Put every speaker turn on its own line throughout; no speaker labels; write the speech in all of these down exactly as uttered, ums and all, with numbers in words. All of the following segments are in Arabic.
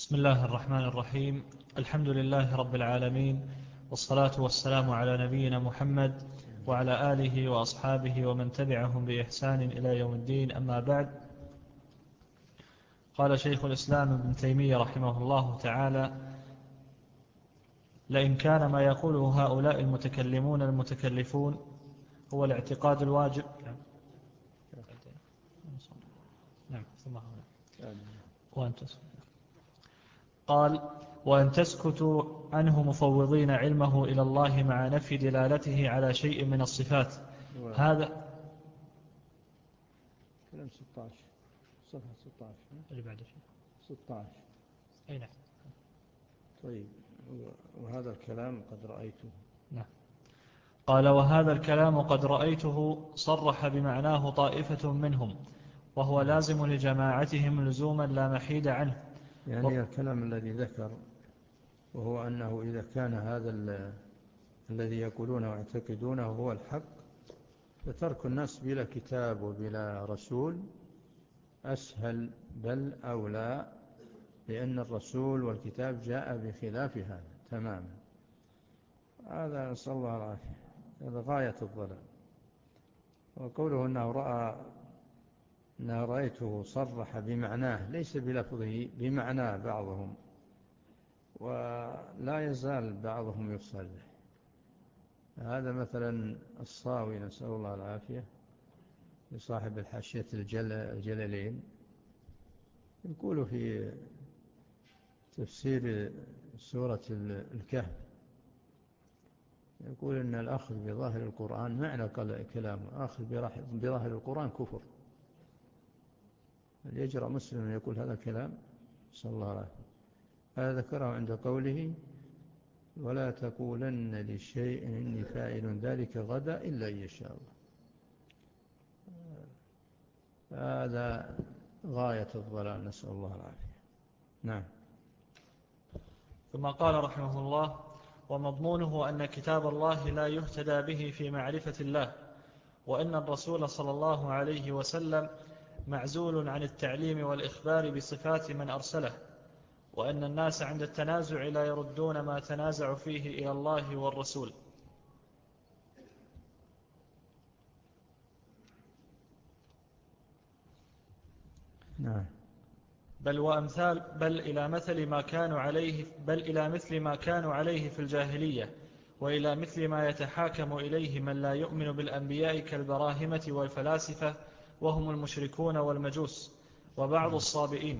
بسم الله الرحمن الرحيم. الحمد لله رب العالمين، والصلاة والسلام على نبينا محمد وعلى آله وأصحابه ومن تبعهم بإحسان إلى يوم الدين. أما بعد، قال شيخ الإسلام ابن تيمية رحمه الله تعالى: لئن كان ما يقوله هؤلاء المتكلمون المتكلفون هو الاعتقاد الواجب. نعم ثم وأنت قال: وأن تسكتوا عنه مفوضين علمه إلى الله مع نفي دلالته على شيء من الصفات. هذا
كلام ستة عشر، صفحة ستة عشر
اللي بعد شيء
ستة عشر.
أي نعم.
طيب، وهذا الكلام قد رأيته.
نعم. قال: وهذا الكلام قد رأيته صرح بمعناه طائفة منهم، وهو لازم لجماعتهم لزوما لا محيد عنه.
يعني الكلام الذي ذكر، وهو أنه إذا كان هذا الذي يقولونه ويعتقدونه هو الحق، فترك الناس بلا كتاب وبلا رسول أسهل بل أولى، لأن الرسول والكتاب جاء بخلاف هذا تماما. هذا نسأل الله العافية، هذا غاية الضلال. وقوله أنه رأى أنه رأيته صرح بمعناه ليس بلفظه، بمعناه بعضهم، ولا يزال بعضهم يصرح. هذا مثلا الصاوي نسأل الله العافية لصاحب الحاشية الجلالين يقول في تفسير سورة الكهف، يقول أن الأخذ بظاهر القرآن معنى كلامه أخذ بظاهر القرآن كفر. هل يجرأ مسلم يقول هذا الكلام؟ صلى الله عليه وسلم. هذا ذكره عند قوله: ولا تقولن لشيء إني فاعل ذلك غدا إلا إن يشاء الله. هذا غاية الضلال، نسأل الله العافية. نعم.
ثم قال رحمه الله: ومضمونه أن كتاب الله لا يهتدى به في معرفة الله، وأن الرسول صلى الله عليه وسلم معزول عن التعليم والإخبار بصفات من أرسله، وأن الناس عند التنازع لا يردون ما تنازع فيه إلى الله والرسول.
نعم.
بل وأمثال بل إلى مثل ما كانوا عليه بل إلى مثل ما كانوا عليه في الجاهلية، وإلى مثل ما يتحاكم إليه من لا يؤمن بالأنبياء كالبراهمة والفلاسفة، وهم المشركون والمجوس وبعض الصابئين.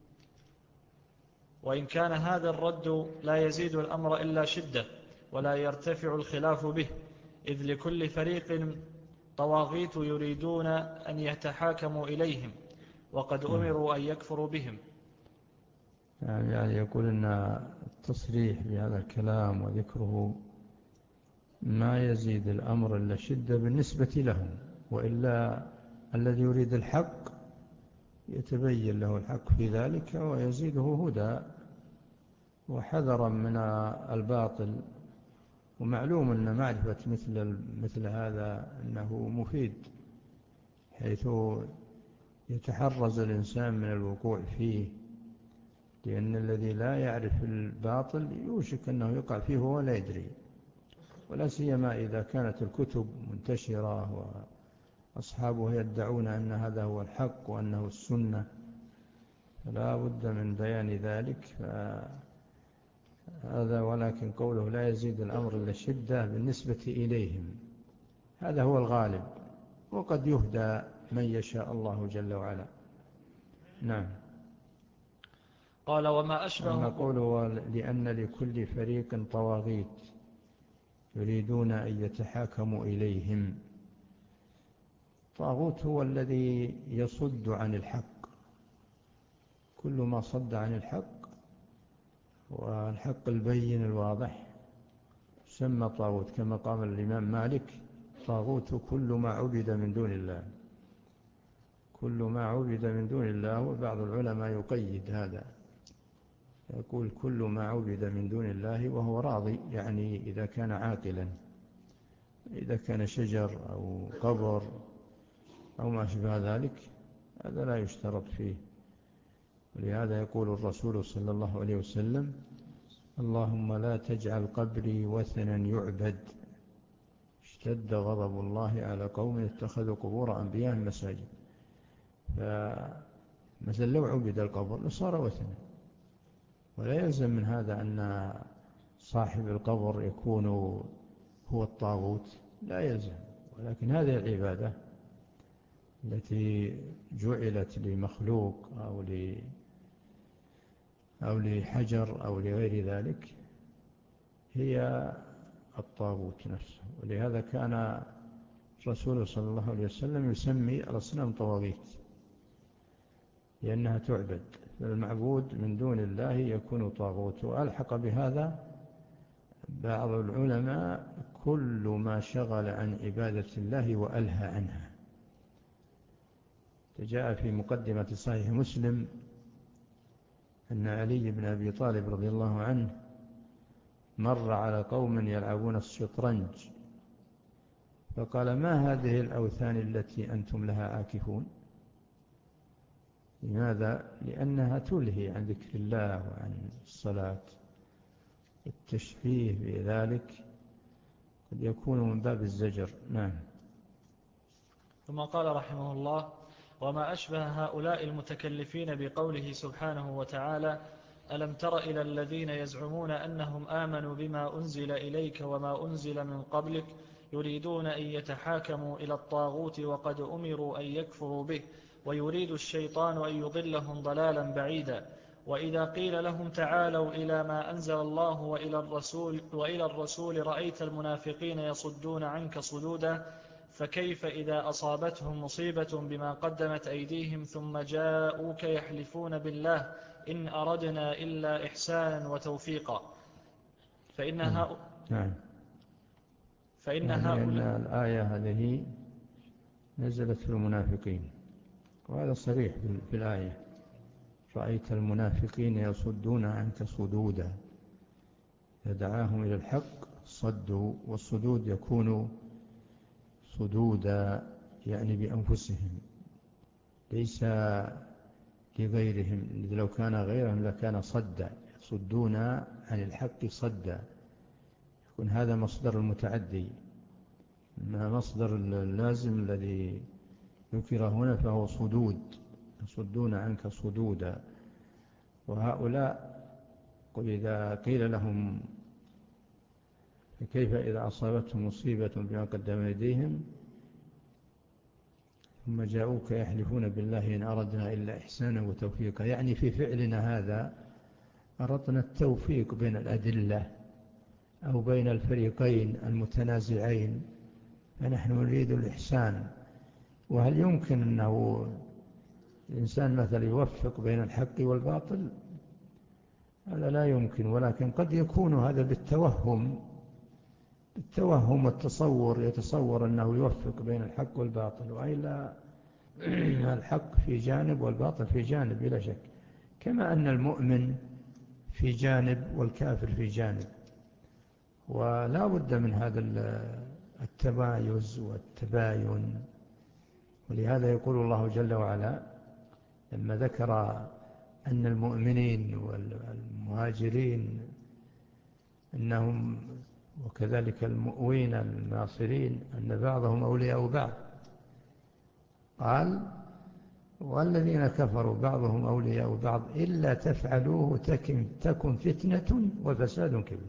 وإن كان هذا الرد لا يزيد الأمر إلا شدة، ولا يرتفع الخلاف به، إذ لكل فريق طواغيت يريدون أن يتحاكموا إليهم، وقد أمروا أن يكفروا بهم.
يعني يقول أن التصريح بهذا الكلام وذكره ما يزيد الأمر إلا شدة بالنسبة لهم، وإلا الذي يريد الحق يتبين له الحق في ذلك ويزيده هدى وحذرا من الباطل. ومعلوم أن معرفة مثل, مثل هذا أنه مفيد، حيث يتحرز الإنسان من الوقوع فيه، لأن الذي لا يعرف الباطل يوشك أنه يقع فيه ولا يدري، ولا سيما إذا كانت الكتب منتشرة وأصحابها يدعون أن هذا هو الحق وأنه السنة، فلا بد من بيان ذلك. فهذا ولكن قوله لا يزيد الأمر إلا شدة بالنسبة إليهم، هذا هو الغالب، وقد يهدى من يشاء الله جل وعلا. نعم.
قال: وما أشبه
أما قوله لأن لكل فريق طواغيت يريدون أن يتحاكموا إليهم، طاغوت هو الذي يصد عن الحق، كل ما صد عن الحق والحق البين الواضح سمى طاغوت، كما قال الإمام مالك: طاغوت كل ما عبد من دون الله، كل ما عبد من دون الله. وبعض العلماء يقيد هذا، يقول كل ما عبد من دون الله وهو راضي، يعني إذا كان عاقلا، إذا كان شجر أو قبر أو ما شبه ذلك هذا لا يشترط فيه ولهذا يقول الرسول صلى الله عليه وسلم: اللهم لا تجعل قبري وثنا يعبد، اشتد غضب الله على قوم اتخذوا قبور أنبيائهم مساجد. فمثلا لو عبد القبر لصار وثنا، ولا يلزم من هذا أن صاحب القبر يكون هو الطاغوت، لا يلزم. ولكن هذه العبادة التي جعلت لمخلوق أو ل أو لحجر أو لغير ذلك هي الطاغوت نفسه. ولهذا كان الرسول صلى الله عليه وسلم يسمي الأصنام طواغيت لأنها تعبد، فالمعبود من دون الله يكون طاغوت. وألحق بهذا بعض العلماء كل ما شغل عن عبادة الله وألهى عنها. جاء في مقدمة صحيح مسلم أن علي بن أبي طالب رضي الله عنه مر على قوم يلعبون الشطرنج، فقال: ما هذه الأوثان التي أنتم لها عاكفون؟ لماذا؟ لأنها تلهي عن ذكر الله وعن الصلاة. التشبيه بذلك قد يكون من باب الزجر. نعم.
ثم قال رحمه الله: وما أشبه هؤلاء المتكلفين بقوله سبحانه وتعالى: ألم تر إلى الذين يزعمون أنهم آمنوا بما أنزل إليك وما أنزل من قبلك يريدون أن يتحاكموا إلى الطاغوت وقد أمروا أن يكفروا به ويريد الشيطان أن يضلهم ضلالا بعيدا. وإذا قيل لهم تعالوا إلى ما أنزل الله وإلى الرسول, وإلى الرسول رأيت المنافقين يصدون عنك صدودا. فكيف إذا أصابتهم مصيبة بما قدمت أيديهم ثم جاءوك يحلفون بالله إن أردنا إلا إحسانا وتوفيقا. فإن هؤلاء
نعم.
فإن
يعني
هؤلاء
أن الآية هذه نزلت في المنافقين، وهذا صريح في الآية: رأيت المنافقين يصدون عنك صدودا. فدعاهم إلى الحق صدوا، والصدود يكون صدودا يعني بأنفسهم ليس لغيرهم. لو كان غيرهم لكان صدا، يصدون عن الحق صدا، يكون هذا مصدر المتعدي. ما مصدر اللازم الذي ذكر هنا فهو صدود، يصدون عنك صدودا. وهؤلاء قل إذا قيل لهم كيف إذا أصابتهم مصيبة بما قدم يديهم ثم جاءوك يحلفون بالله إن أردنا إلا إحسانا وتوفيقا، يعني في فعلنا هذا أردنا التوفيق بين الأدلة أو بين الفريقين المتنازعين، فنحن نريد الإحسان. وهل يمكن أنه الإنسان مثلا يوفق بين الحق والباطل؟ هذا لا يمكن. ولكن قد يكون هذا بالتوهم، بالتوهم والتصور، يتصور أنه يوفق بين الحق والباطل، وإلا الحق في جانب والباطل في جانب بلا شك، كما أن المؤمن في جانب والكافر في جانب. ولا بد من هذا التمايز والتباين. ولهذا يقول الله جل وعلا لما ذكر أن المؤمنين والمهاجرين أنهم وكذلك المؤوين الناصرين أن بعضهم أولياء بعض، قال: والذين كفروا بعضهم أولياء بعض إلا تفعلوه تكن فتنة وفساد كبير.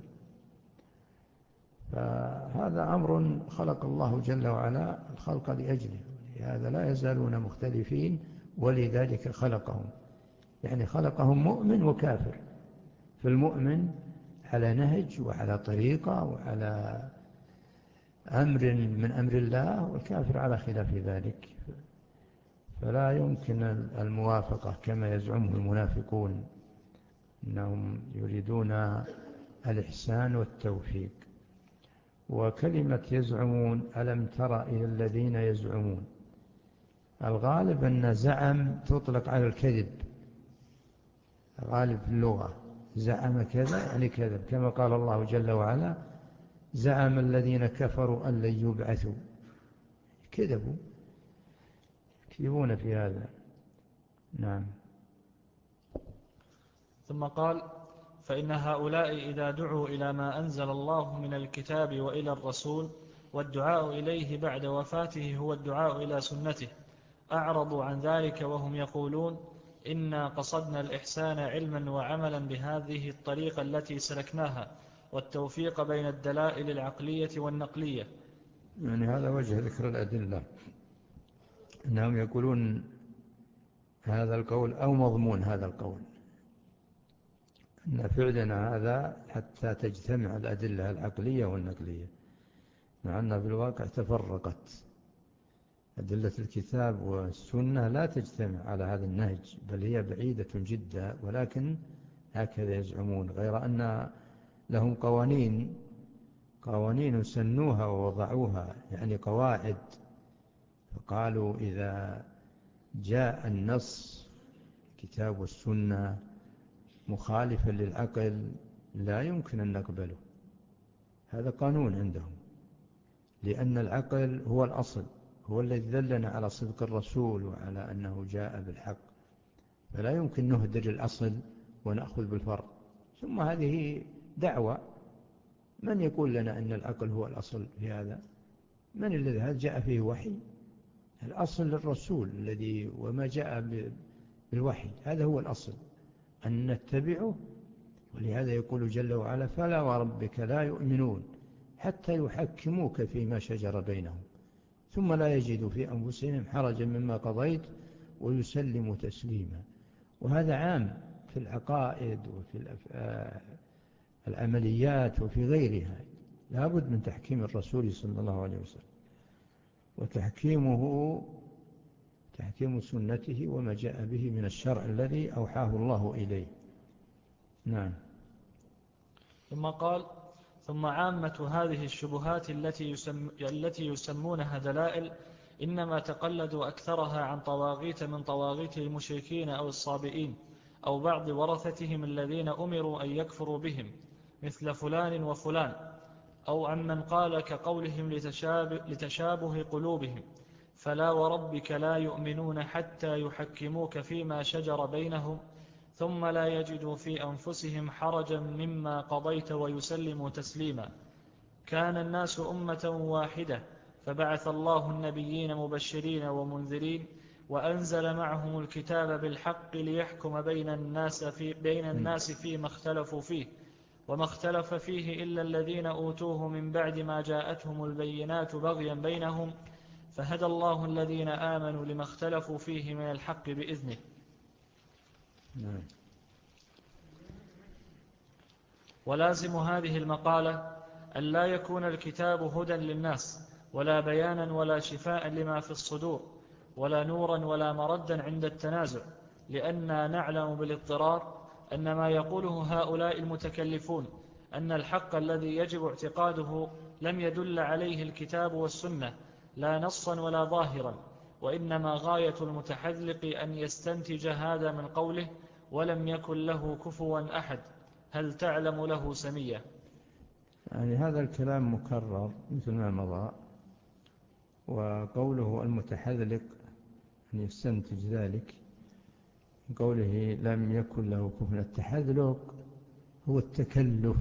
فهذا أمر خلق الله جل وعلا الخلق لأجله، لهذا لا يزالون مختلفين ولذلك خلقهم. يعني خلقهم مؤمن وكافر، فالمؤمن على نهج وعلى طريقة وعلى أمر من أمر الله، والكافر على خلاف ذلك. فلا يمكن الموافقة كما يزعمه المنافقون أنهم يريدون الإحسان والتوفيق. وكلمة يزعمون، ألم تر إلى الذين يزعمون، الغالب أن زعم تطلق على الكذب، غالب في اللغة زعم كذا يعني كذب، كما قال الله جل وعلا: زعم الذين كفروا أن لن يبعثوا. كذبوا، يكذبون في هذا. نعم.
ثم قال: فإن هؤلاء إذا دعوا إلى ما أنزل الله من الكتاب وإلى الرسول، والدعاء إليه بعد وفاته هو الدعاء إلى سنته، أعرضوا عن ذلك وهم يقولون: إنا قصدنا الإحسان علما وعملا بهذه الطريقة التي سلكناها، والتوفيق بين الدلائل العقلية والنقلية.
يعني هذا وجه ذكر الأدلة، أنهم يقولون هذا القول أو مضمون هذا القول، أن فعلنا هذا حتى تجتمع الأدلة العقلية والنقلية، مع أنها في الواقع تفرقت. أدلة الكتاب والسنة لا تجتمع على هذا النهج، بل هي بعيدة جدا، ولكن هكذا يزعمون، غير أن لهم قوانين قوانين سنوها ووضعوها، يعني قواعد. فقالوا إذا جاء النص الكتاب والسنة مخالفا للعقل لا يمكن أن نقبله، هذا قانون عندهم، لأن العقل هو الأصل، هو الذي دلنا على صدق الرسول وعلى أنه جاء بالحق، فلا يمكن نهدر الأصل ونأخذ بالفرع. ثم هذه دعوة، من يقول لنا أن العقل هو الأصل في هذا؟ من الذي هذا جاء فيه وحي؟ الأصل للرسول الذي وما جاء بالوحي، هذا هو الأصل أن نتبعه. ولهذا يقول جل وعلا: فلا وربك لا يؤمنون حتى يحكموك فيما شجر بينهم ثم لا يجدوا في أنفسهم حرجا مما قضيت ويسلموا تسليما. وهذا عام في العقائد وفي العمليات وفي غيرها، لا بد من تحكيم الرسول صلى الله عليه وسلم، وتحكيمه تحكيم سنته وما جاء به من الشرع الذي أوحاه الله إليه. نعم.
ثم قال: ثم عامة هذه الشبهات التي, يسم التي يسمونها دلائل إنما تقلدوا أكثرها عن طواغيت من طواغيت المشركين أو الصابئين أو بعض ورثتهم الذين أمروا أن يكفروا بهم، مثل فلان وفلان، أو عمن قال كقولهم لتشابه, لتشابه قلوبهم: فلا وربك لا يؤمنون حتى يحكموك فيما شجر بينهم ثم لا يجدوا في أنفسهم حرجا مما قضيت ويسلموا تسليما. كان الناس أمة واحدة فبعث الله النبيين مبشرين ومنذرين وأنزل معهم الكتاب بالحق ليحكم بين الناس, في بين الناس فيما اختلفوا فيه، وما اختلف فيه إلا الذين أوتوه من بعد ما جاءتهم البينات بغيا بينهم، فهدى الله الذين آمنوا لما اختلفوا فيه من الحق بإذنه.
نعم.
ولازم هذه المقالة أن لا يكون الكتاب هدى للناس ولا بيانا ولا شفاء لما في الصدور ولا نورا ولا مردا عند التنازع، لأننا نعلم بالاضطرار أن ما يقوله هؤلاء المتكلفون أن الحق الذي يجب اعتقاده لم يدل عليه الكتاب والسنة لا نصا ولا ظاهرا، وإنما غاية المتحذلق أن يستنتج هذا من قوله: ولم يكن له كفوا أحد، هل تعلم له سمية؟
يعني هذا الكلام مكرر مثل ما مضى، وقوله المتحذلق أن يستنتج ذلك قوله لم يكن له كفوا. التحذلق هو التكلف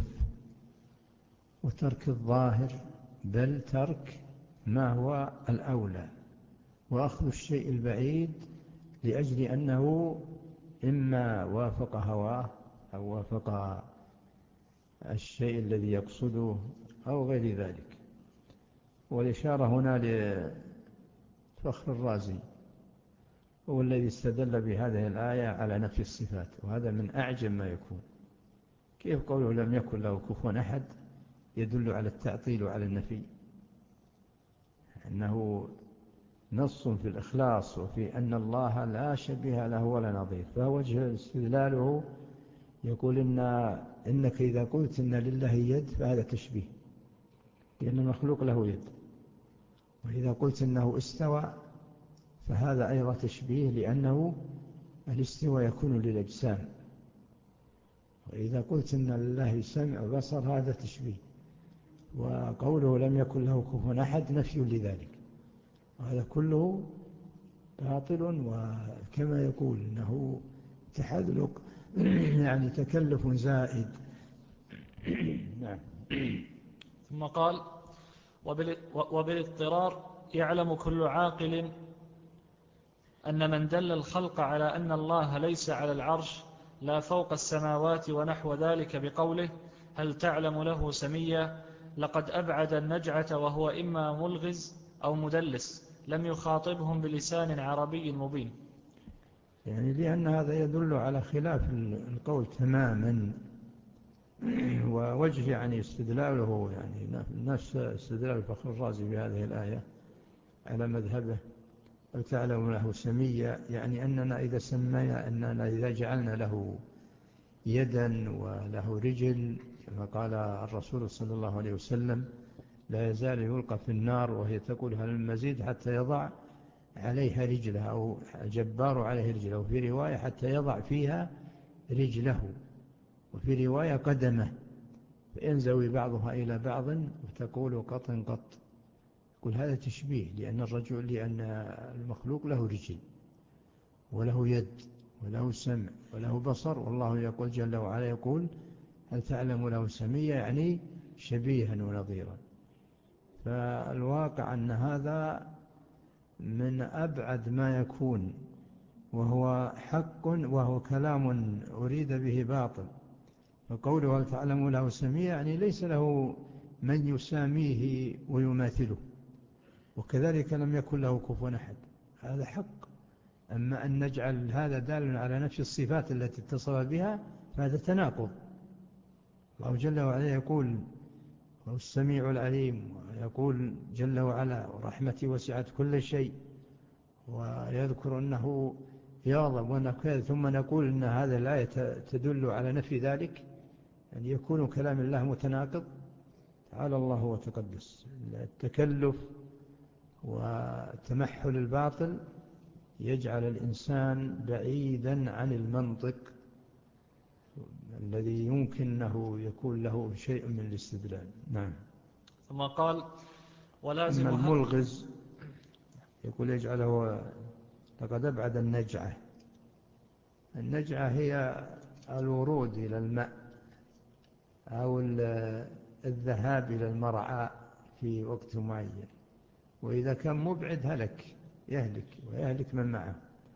وترك الظاهر، بل ترك ما هو الأولى، وأخذ الشيء البعيد لأجل أنه إما وافق هواه أو وافق الشيء الذي يقصده أو غير ذلك. والإشارة هنا لفخر الرازي، هو الذي استدل بهذه الآية على نفي الصفات، وهذا من أعجب ما يكون. كيف قوله لم يكن له كفوا أحد يدل على التعطيل وعلى النفي، أنه نص في الإخلاص وفي أن الله لا شبيه له ولا نظير. فوجه استدلاله يقول إن إنك إذا قلت إن لله يد فهذا تشبيه، لأن المخلوق له يد، وإذا قلت إنه استوى فهذا أيضا تشبيه، لأنه الاستوى يكون للأجسام، وإذا قلت إن لله سمع وبصر هذا تشبيه. وقوله لم يكن له كفوا أحد نفي لذلك، وهذا كله باطل. وكما يقول إنه تحذلق يعني تكلف زائد. نعم.
ثم قال: وبالاضطرار يعلم كل عاقل أن من دل الخلق على أن الله ليس على العرش لا فوق السماوات ونحو ذلك بقوله: هل تعلم له سميا، لقد أبعد النجعة، وهو إما ملغز أو مدلس، لم يخاطبهم بلسان عربي مبين.
يعني لأن هذا يدل على خلاف القول تماما. ووجه يعني استدلاله يعني نفس استدلال الفخر الرازي بهذه الآية على مذهبه: هل تعلم له سميا، يعني أننا إذا سمينا أننا إذا جعلنا له يدا وله رجل، كما قال الرسول صلى الله عليه وسلم: لا يزال يلقى في النار وهي تقول هل المزيد، حتى يضع عليها رجله، أو الجبار عليه رجله، وفي رواية حتى يضع فيها رجله، وفي رواية قدمه، فينزوي بعضها إلى بعض وتقول قط قط. يقول هذا تشبيه، لأن الرجل لأن المخلوق له رجل وله يد وله سمع وله بصر، والله يقول جل وعلا يقول: هل تعلم له سميا، يعني شبيها ونظيرا. فالواقع أن هذا من أبعد ما يكون، وهو حق، وهو كلام أريد به باطل. فقوله هل تعلم له سميا يعني ليس له من يساميه ويماثله، وكذلك لم يكن له كفوا أحد، هذا حق. أما أن نجعل هذا دال على نفس الصفات التي اتصف بها فهذا تناقض. الله جل وعلا يقول: هو السميع العليم، ويقول جل وعلا: ورحمتي وسعت كل شيء، ويذكر أنه يغضب ونكذب، ثم نقول أن هذه الآية تدل على نفي ذلك، يعني يكون كلام الله متناقض. تعالى الله وتقدس. التكلف وتمحل الباطل يجعل الإنسان بعيدا عن المنطق الذي يمكن أنه يكون له شيء من الاستدلال. نعم.
ثم قال: ولازم
أما الملغز يقول يجعله لقد أبعد النجعة. النجعة هي الورود إلى الماء أو الذهاب إلى المرعى في وقت معين، وإذا كان مبعد هلك، يهلك ويهلك من معه.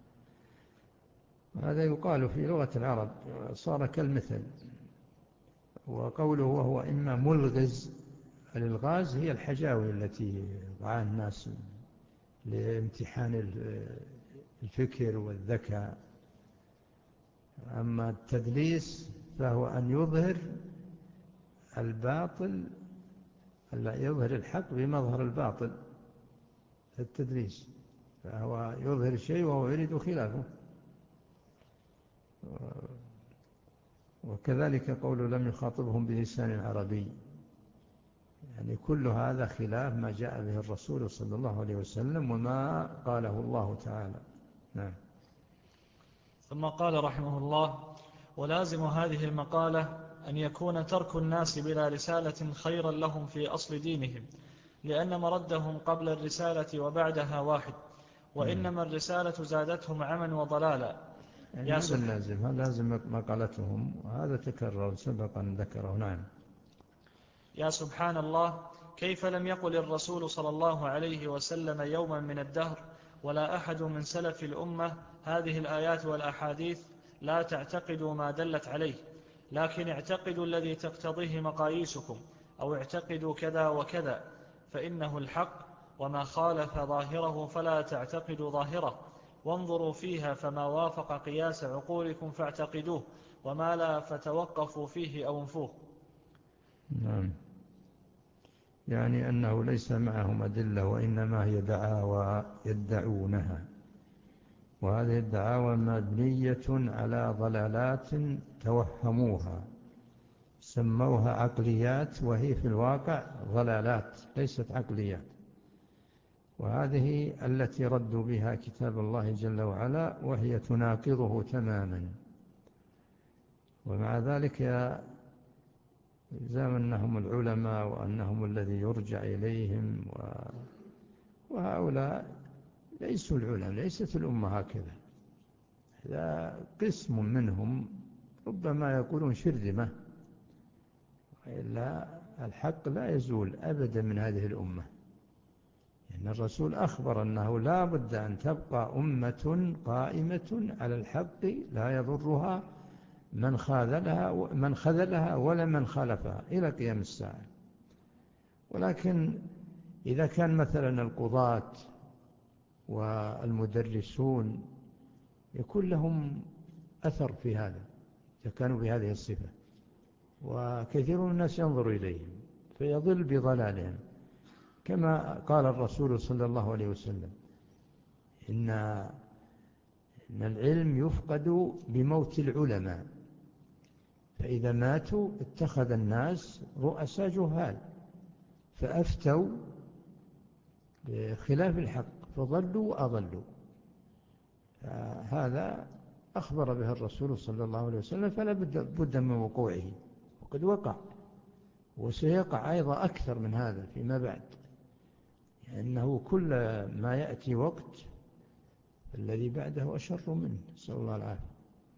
هذا يقال في لغة العرب، صار كالمثل. وقوله وهو إما ملغز، الإلغاز هي الحجاوي التي ضعها الناس لامتحان الفكر والذكاء. أما التدليس فهو أن يظهر الباطل، يظهر الحق بمظهر الباطل. التدليس فهو يظهر الشيء وهو يريد خلافه. وكذلك قول لم يخاطبهم بلسان عربي، يعني كل هذا خلاف ما جاء به الرسول صلى الله عليه وسلم وما قاله الله تعالى. نعم.
ثم قال رحمه الله: ولازم هذه المقالة أن يكون ترك الناس بلا رسالة خيرا لهم في أصل دينهم، لأن مردهم قبل الرسالة وبعدها واحد، وإنما الرسالة زادتهم عما وضلالا.
يعني هذا اللازم، هذا لازم مقالتهم، وهذا تكرر سبقا ذكره. نعم.
يا سبحان الله، كيف لم يقل الرسول صلى الله عليه وسلم يوما من الدهر ولا أحد من سلف الأمة هذه الآيات والأحاديث لا تعتقدوا ما دلت عليه، لكن اعتقدوا الذي تقتضيه مقاييسكم، أو اعتقدوا كذا وكذا فإنه الحق، وما خالف ظاهره فلا تعتقدوا ظاهره، وانظروا فيها فما وافق قياس عقولكم فاعتقدوه، وما لا فتوقفوا فيه أو انفوه.
نعم. يعني أنه ليس معهم أدلة، وإنما هي دعاوى يدعونها، وهذه الدعاوى مبنية على ضلالات توهموها، سموها عقليات، وهي في الواقع ضلالات ليست عقليات. وهذه التي ردوا بها كتاب الله جل وعلا، وهي تناقضه تماما. ومع ذلك يلزم أنهم العلماء، وأنهم الذي يرجع إليهم، وهؤلاء ليسوا العلماء، ليست الأمة هكذا. هذا قسم منهم ربما يقولون شرذمة، إلا الحق لا يزول أبدا من هذه الأمة. إن الرسول أخبر أنه لا بد أن تبقى أمة قائمة على الحق لا يضرها من خاذلها من خذلها ولا من خالفها إلى قيام الساعة. ولكن إذا كان مثلا القضاة والمدرسون يكون لهم أثر في هذا، إذا كانوا بهذه الصفة، وكثير من الناس ينظر إليهم فيضل بضلالهم، كما قال الرسول صلى الله عليه وسلم إن إن العلم يفقد بموت العلماء، فإذا ماتوا اتخذ الناس رؤساء جهال فأفتوا بخلاف الحق فضلوا وأضلوا. هذا أخبر به الرسول صلى الله عليه وسلم، فلا بد من وقوعه، وقد وقع وسيقع أيضا أكثر من هذا فيما بعد، لأنه كل ما يأتي وقت الذي بعده أشر منه، نسأل الله العافية.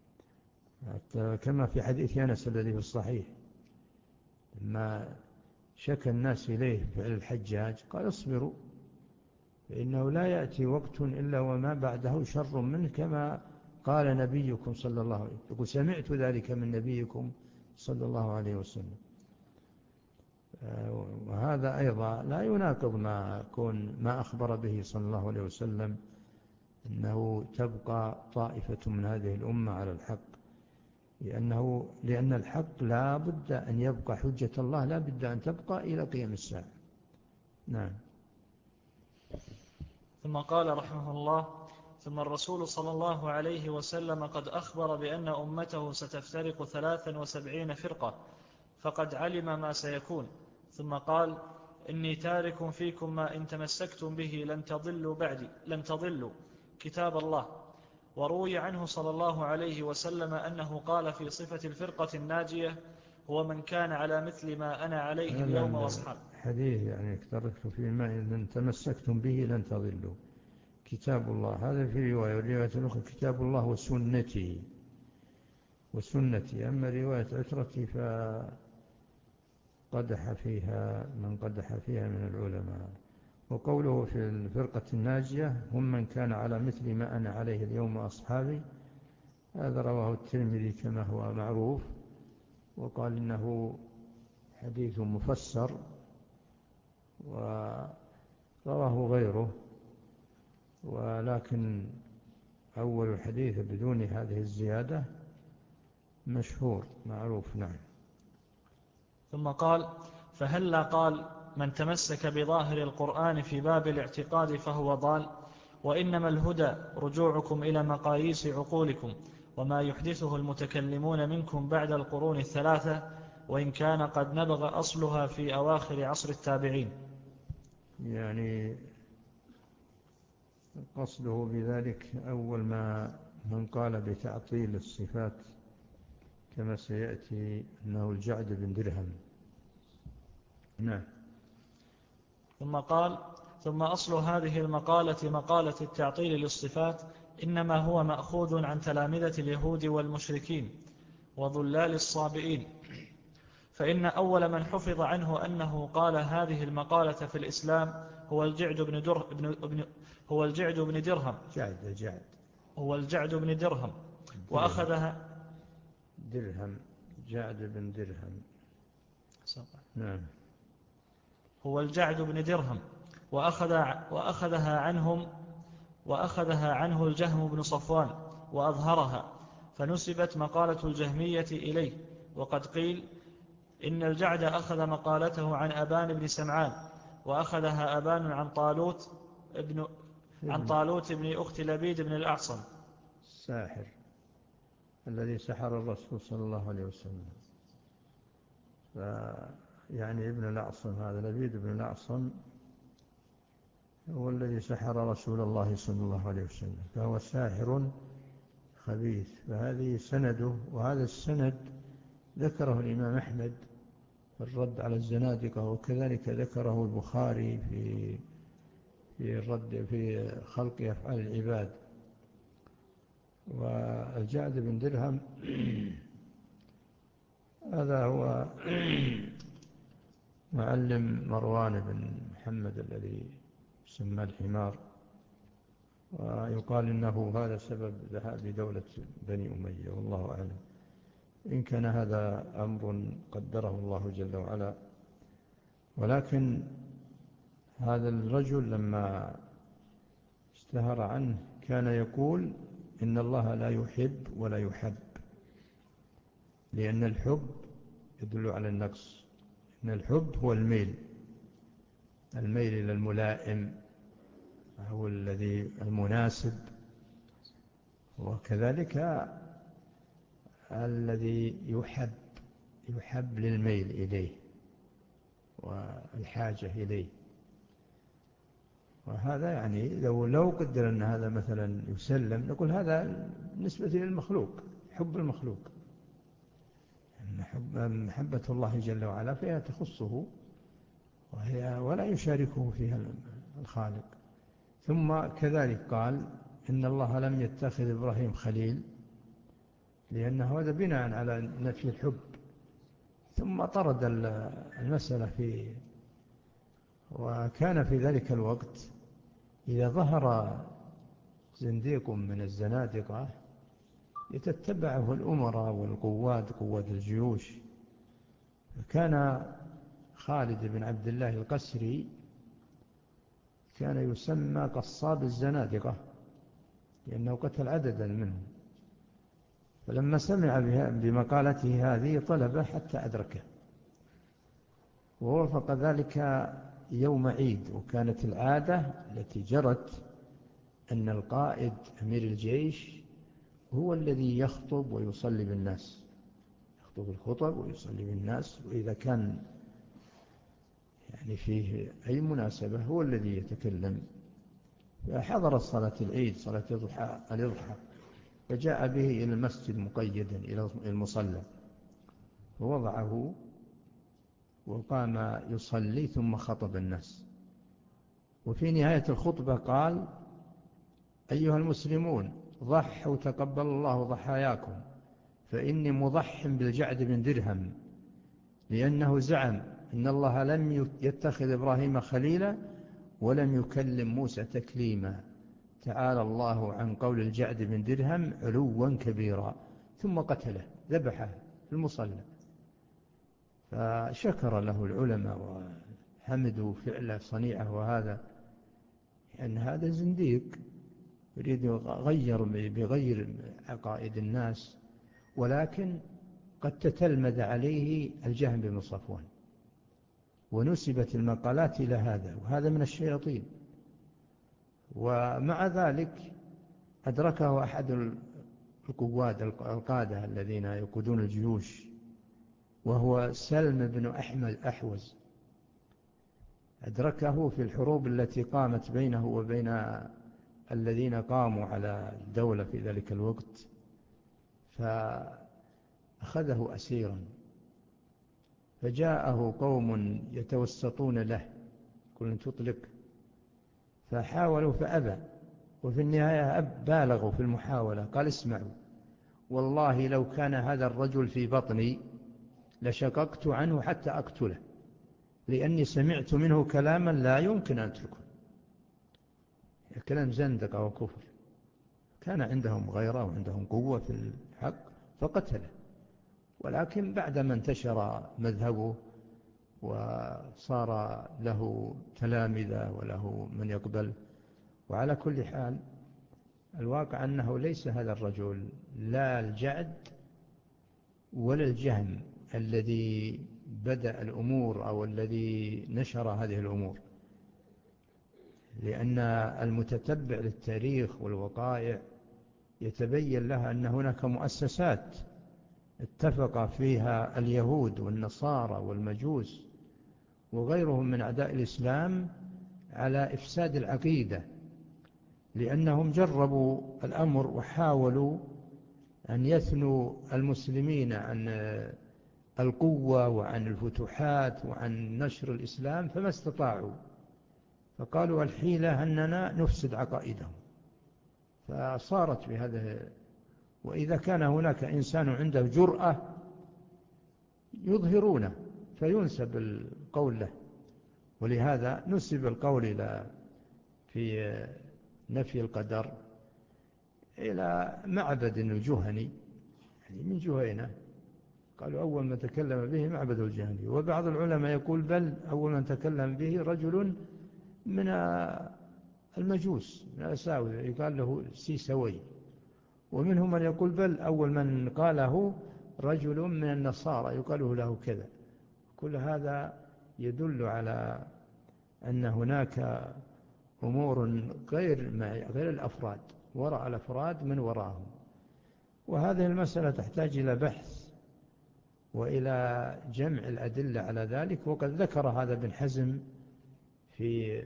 كما في حديث أنس الذي في الصحيح لما شكى الناس إليه فعل الحجاج قال اصبروا فإنه لا يأتي وقت إلا وما بعده شر منه، كما قال نبيكم صلى الله عليه وسلم، يقول سمعت ذلك من نبيكم صلى الله عليه وسلم. وهذا أيضا لا يناقض ما كون ما أخبر به صلى الله عليه وسلم أنه تبقى طائفة من هذه الأمة على الحق، لأنه لأن الحق لا بد أن يبقى، حجة الله لا بد أن تبقى إلى قيام الساعة. نعم.
ثم قال رحمه الله: ثم الرسول صلى الله عليه وسلم قد أخبر بأن أمته ستفترق ثلاثا وسبعين فرقة، فقد علم ما سيكون. ثم قال: إني تارك فيكم ما إن تمسكتم به لن تضلوا بعدي لن تضلوا كتاب الله. وروي عنه صلى الله عليه وسلم أنه قال في صفة الفرقة الناجية: هو من كان على مثل ما أنا عليه اليوم وأصحابي.
حديث يعني تركت في ما إن تمسكتم به لن تضلوا كتاب الله، هذا في رواية، والرواية الأخرى كتاب الله وسنتي وسنتي. أما رواية عترتي فقدح فيها من قدح فيها من العلماء. وقوله في الفرقة الناجية هم من كان على مثل ما أنا عليه اليوم وأصحابي، هذا رواه الترمذي كما هو معروف، وقال إنه حديث مفسر، ورواه غيره، ولكن أول الحديث بدون هذه الزيادة مشهور معروف. نعم.
ثم قال: فهلا قال من تمسك بظاهر القرآن في باب الاعتقاد فهو ضال، وإنما الهدى رجوعكم إلى مقاييس عقولكم وما يحدثه المتكلمون منكم بعد القرون الثلاثة، وإن كان قد نبغ أصلها في أواخر عصر التابعين.
يعني قصده بذلك أول ما من قال بتعطيل الصفات كما سيأتي أنه الجعد بن درهم. نعم.
ثم قال: ثم أصل هذه المقالة مقالة التعطيل للصفات إنما هو مأخوذ عن تلامذة اليهود والمشركين وضلال الصابئين، فإن أول من حفظ عنه أنه قال هذه المقالة في الإسلام هو الجعد بن در بن ابن هو الجعد بن درهم
جعد جعد
هو الجعد بن درهم وأخذها
درهم جعد بن درهم. نعم.
هو الجعد بن درهم وأخذ وأخذها عنهم وأخذها عنه الجهم بن صفوان وأظهرها، فنسبت مقالة الجهمية إليه. وقد قيل إن الجعد أخذ مقالته عن أبان بن سمعان، وأخذها أبان عن طالوت ابن عن طالوت ابن أخت لبيد بن الأعصم
الساحر الذي سحر الرسول صلى الله عليه وسلم. يعني ابن الأعصم هذا لبيد بن الأعصم هو الذي سحر رسول الله صلى الله عليه وسلم، فهو ساحر خبيث. فهذه سنده، وهذا السند ذكره الإمام أحمد في الرد على الزنادقة، وكذلك ذكره البخاري في في الرد في خلق أفعال العباد. والجعد بن درهم هذا هو معلم مروان بن محمد الذي يسمى الحمار، ويقال إنه هذا سبب ذهاب دولة بني أمية، والله أعلم. إن كان هذا أمر قدره الله جل وعلا. ولكن هذا الرجل لما اشتهر عنه كان يقول إن الله لا يحب ولا يحب، لأن الحب يدل على النقص، إن الحب هو الميل الميل إلى الملائم أو الذي المناسب، وكذلك الذي يحب يحب للميل إليه والحاجة إليه. وهذا يعني لو لو قدر أن هذا مثلا يسلم، نقول هذا بالنسبة للمخلوق، حب المخلوق، محبة الله جل وعلا فيها تخصه وهي ولا يشاركه فيها الخالق. ثم كذلك قال إن الله لم يتخذ إبراهيم خليل، لأنه هذا بناء على نفي الحب. ثم طرد المسألة فيه. وكان في ذلك الوقت إذا ظهر زنديق من الزنادقة يتتبعه الأمراء والقوات قوات الجيوش. فكان خالد بن عبد الله القسري كان يسمى قصاب الزنادقة لأنه قتل عددا منهم. فلما سمع بمقالته هذه طلبه حتى أدركه، ووافق ذلك يوم عيد. وكانت العادة التي جرت أن القائد أمير الجيش هو الذي يخطب ويصلي بالناس، يخطب الخطب ويصلي بالناس، وإذا كان يعني فيه أي مناسبة هو الذي يتكلم. فحضر صلاة العيد صلاة الضحى الإضحى، فجاء به إلى المسجد مقيدا إلى المصلى، ووضعه وقام يصلي ثم خطب الناس. وفي نهاية الخطبة قال: أيها المسلمون، ضحوا تقبل الله ضحاياكم، فإني مضح بالجعد بن درهم، لأنه زعم إن الله لم يتخذ إبراهيم خليلا ولم يكلم موسى تكليما، تعالى الله عن قول الجعد بن درهم علوا كبيرا. ثم قتله، ذبحه في المصلى. فشكر له العلماء وحمدوا فعله صنيعه، وهذا أن هذا زنديق يريد يغير بغير عقائد الناس، ولكن قد تتلمذ عليه الجهم بن صفوان ونسبت المقالات إلى هذا، وهذا من الشياطين. ومع ذلك أدركه أحد القواد القادة الذين يقودون الجيوش، وهو سلم بن أحمد أحوز، أدركه في الحروب التي قامت بينه وبين الذين قاموا على الدولة في ذلك الوقت، فأخذه أسيرا. فجاءه قوم يتوسطون له، كل تطلق، فحاولوا فأبى، وفي النهاية أب بالغوا في المحاولة. قال: اسمعوا، والله لو كان هذا الرجل في بطني لشققت عنه حتى أقتله، لأني سمعت منه كلاما لا يمكن أن أتركه. كلام زندقة وكفر. كان عندهم غيرة وعندهم قوة في الحق فقتله. ولكن بعدما انتشر مذهبه وصار له تلامذة وله من يقبل. وعلى كل حال الواقع أنه ليس هذا الرجل لا الجعد ولا الجهم الذي بدأ الأمور أو الذي نشر هذه الأمور، لأن المتتبع للتاريخ والوقائع يتبين لها أن هناك مؤسسات اتفق فيها اليهود والنصارى والمجوس وغيرهم من أعداء الإسلام على إفساد العقيدة، لأنهم جربوا الأمر وحاولوا أن يثنوا المسلمين عن القوة وعن الفتوحات وعن نشر الإسلام، فما استطاعوا، فقالوا الحيلة أننا نفسد عقائدهم. فصارت بهذا. وإذا كان هناك إنسان عنده جرأة يظهرونه فينسب القول له، ولهذا نسب القول إلى في نفي القدر إلى معبد الجهني، يعني من جهينة، قالوا أول من تكلم به معبد الجهني. وبعض العلماء يقول بل أول من تكلم به رجل من المجوس من الأساوذة يقال له سيسوي. ومنهم من يقول بل أول من قاله رجل من النصارى يقال له كذا. كل هذا يدل على أن هناك أمور غير غير الأفراد، وراء الأفراد من وراءهم. وهذه المسألة تحتاج إلى بحث وإلى جمع الأدلة على ذلك، وقد ذكر هذا ابن حزم في